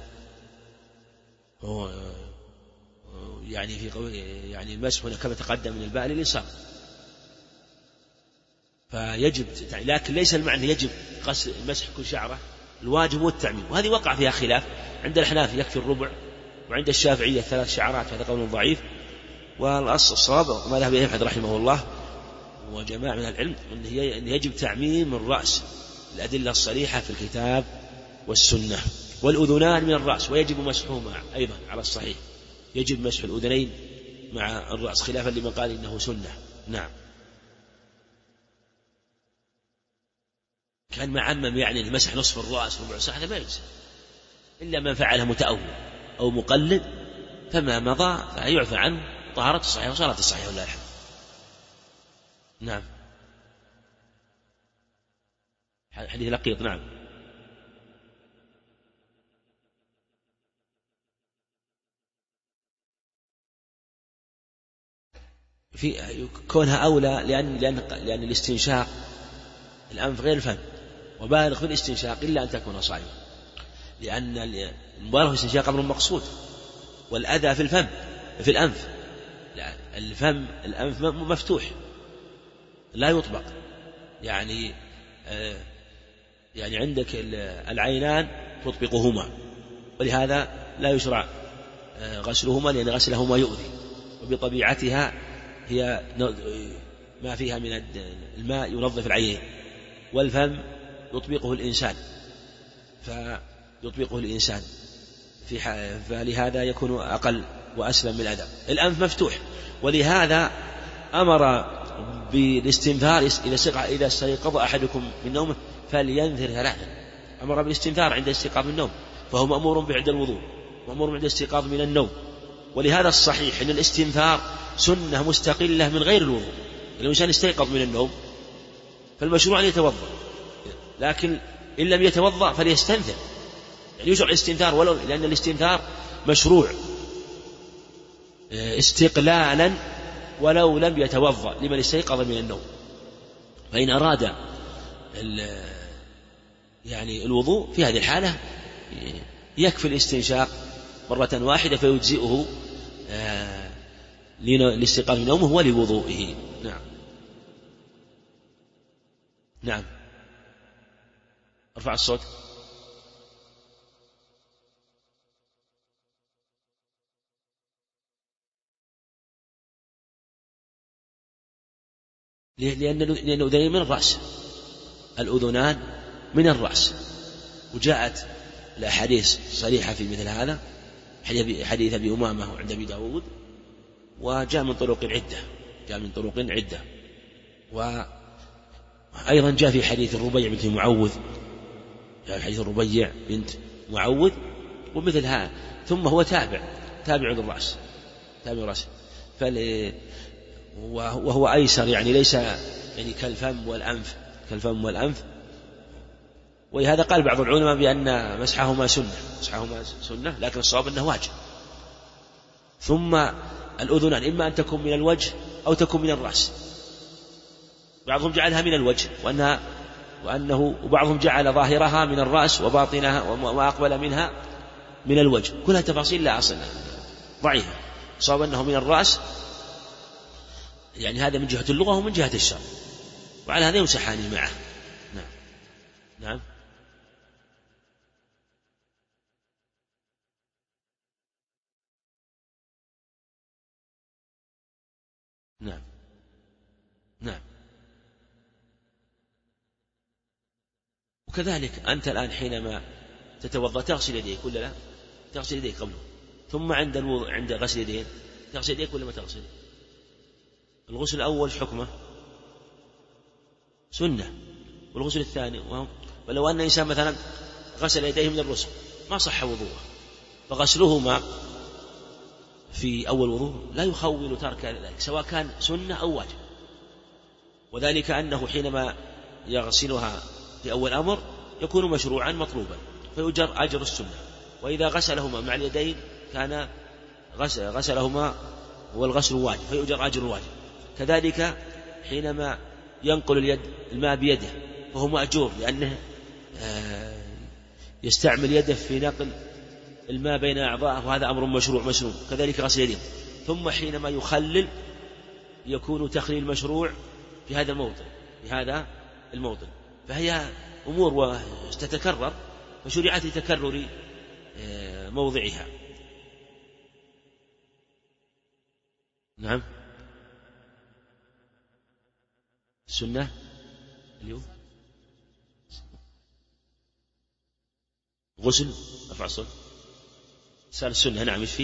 هو يعني في يعني المسح هنا كما تقدم من الباء لليسار، فيجب، لكن ليس المعنى يجب غسل مسح كل شعره، الواجب هو التعميم، وهذه وقع فيها خلاف، عند الأحناف يكفي الربع، وعند الشافعية 3 شعرات، هذا قول ضعيف، والأصل الصواب ما ذهب إليه أحمد رحمه الله وجماعة من العلم أن يجب تعميم الرأس، الأدلة الصريحة في الكتاب والسنة. والأذنان من الرأس ويجب مسحهما أيضا على الصحيح، يجب مسح الأذنين مع الرأس، خلافا لمن قال إنه سنة. نعم. كان معمم يعني المسح نصف الرأس وربع الرأس، هذا ما يجوز إلا من فعله متأول أو مقلد، فما مضى فيعفى عنه، طهارته صحيحة وصلاته صحيحة والله الحمد. نعم. حديث لقيط. نعم. في كونها أولى لأن الاستنشاق الأنف غير الفم، وبالغ في الاستنشاق إلا أن تكون صائما، لأن المبالغة في الاستنشاق أمر مقصود، والأذى في الفم في الأنف، الأنف مفتوح لا يطبق، يعني عندك العينان تطبقهما، ولهذا لا يشرع غسلهما، لأن غسلهما يؤذي، وبطبيعتها هي ما فيها من الماء ينظف العينين، والفم يطبقه الإنسان فلهذا يكون أقل وأسلم من الأذى. الأنف مفتوح، ولهذا أمر بالاستنثار إذا استيقظ أحدكم من نومه فلينثر 3، أمر بالاستنثار عند الاستيقاظ من النوم، فهو مأمور به عند الوضوء، مأمور عند الاستيقاظ من النوم. ولهذا الصحيح أن الاستنثار سنة مستقلة من غير الوضوء، لو الإنسان استيقظ من النوم فالمشروع أن يتوضأ، لكن إن لم يتوضأ فليستنثر، يعني يشرع الاستنثار، ولو لأن الاستنثار مشروع استقلالا ولو لم يتوضأ لمن استيقظ من النوم. فإن أراد يعني الوضوء في هذه الحالة يكفي الاستنشاق مرة واحدة فيجزئه لاستيقاظ من نومه ولوضوئه. نعم. نعم. ارفع الصوت. لأن الأذنين من الرأس، الأذنان من الرأس، وجاءت الأحاديث صريحة في مثل هذا، حديث أبي أمامة عند أبي داود، وجاء من طرق عدة، وأيضا جاء في حديث الربيع بنت معوذ، ومثل هذا، ثم هو تابع الرأس، وهو أيسر، يعني ليس يعني كالفم والأنف. ولهذا قال بعض العلماء بأن مسحهما سنة، لكن الصواب أنه واجب. ثم الأذنان إما أن تكون من الوجه أو تكون من الرأس، بعضهم جعلها من الوجه وبعضهم جعل ظاهرها من الرأس وباطنها وما أقبل منها من الوجه، كلها تفاصيل لا أصل ضعيفة. الصواب أنه من الرأس، يعني هذا من جهة اللغة ومن جهة الشرع، وعلى هذا يمسحان معه. نعم. وكذلك أنت الآن حينما تتوضأ تغسل يديك ولا لا؟ تغسل يديك قبله، ثم عند غسل يدين تغسل يديك ولا ما تغسل؟ الغسل الأول حكمه سنة، والغسل الثاني ولو أن إنسان مثلا غسل يديه من الرسل ما صح وضوءه، فغسلهما في أول وضوء لا يخول ترك ذلك سواء كان سنة أو واجب، وذلك أنه حينما يغسلها في أول أمر يكون مشروعا مطلوبا فيجر أجر السنة، وإذا غسلهما مع اليدين كان غسلهما والغسل واجب فيؤجر أجر الواجب. كذلك حينما ينقل اليد الماء بيده فهو مأجور لأنه يستعمل يده في نقل الماء بين أعضائه، وهذا أمر مشروع مسنون. كذلك غسل يده. ثم حينما يخلل يكون تخليل مشروع في هذا الموطن فهي أمور تتكرر فشرعت لتكرر موضعها. نعم. السنة اليوم غسل رفع الصوت سأل السنة. نعم. ايش فيه؟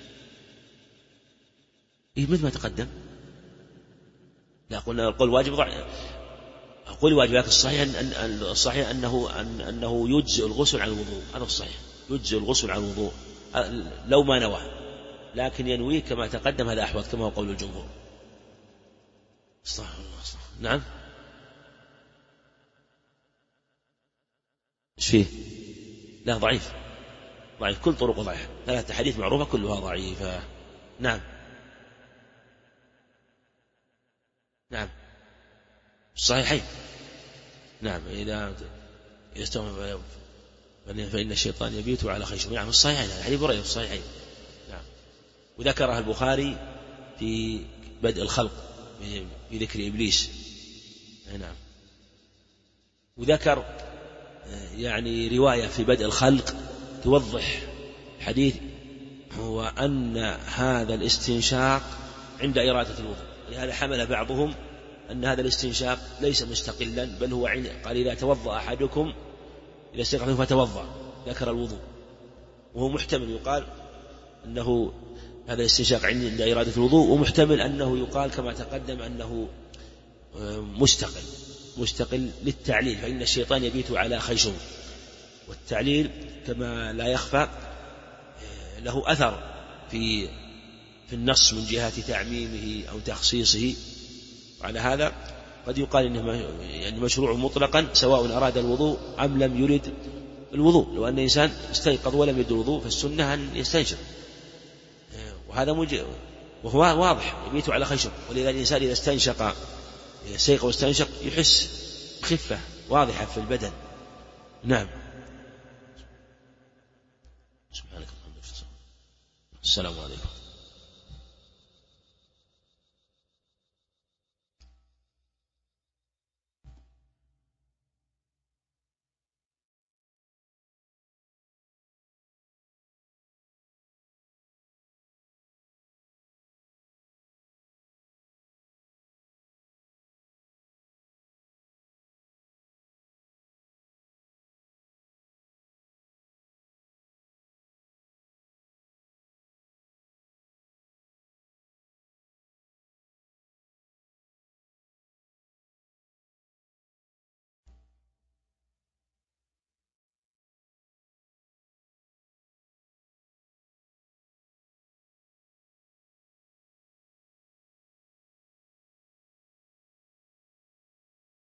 مثل ما تقدم. لا قلنا القول واجب ضعيف، أقول واجب، لكن الصحيح أنه يجزئ الغسل عن الوضوء. هذا الصحيح، يجزئ الغسل عن الوضوء لو ما نوى، لكن ينويه كما تقدم هذا أحوط كما هو قول الجمهور. نعم. ايش فيه؟ لا ضعيف كل طرق ضعيفة، 3 حديث معروفة كلها ضعيفة. نعم. الصحيحين. نعم. إذا استوى فإن الشيطان يبيت على خيشه. نعم. الصحيحين، حديث بريدة في الصحيحين. نعم. وذكرها البخاري في بدء الخلق في ذكر إبليس. نعم. وذكر يعني رواية في بدء الخلق توضح حديث، هو أن هذا الاستنشاق عند إرادة الوضوء. لهذا حمل بعضهم أن هذا الاستنشاق ليس مستقلا، بل هو قال إذا توضأ أحدكم إذا استيقظ فتوضأ، ذكر الوضوء، وهو محتمل يقال أنه هذا الاستنشاق عند إرادة الوضوء، ومحتمل أنه يقال كما تقدم أنه مستقل للتعليل، فإن الشيطان يبيت على خيشه. والتعليل كما لا يخفى له أثر في النص من جهة تعميمه أو تخصيصه. وعلى هذا قد يقال إنه يعني مشروع مطلقا سواء أراد الوضوء أم لم يرد الوضوء. لو أن إنسان استيقظ ولم يرد الوضوء فالسنة أن يستنشق، وهذا وهو واضح يبيت على خيشه. ولذلك الإنسان إذا استيقظ واستنشق يحس خفة واضحة في البدن. نعم. سبحانك اللهم وبحمدك، السلام عليكم.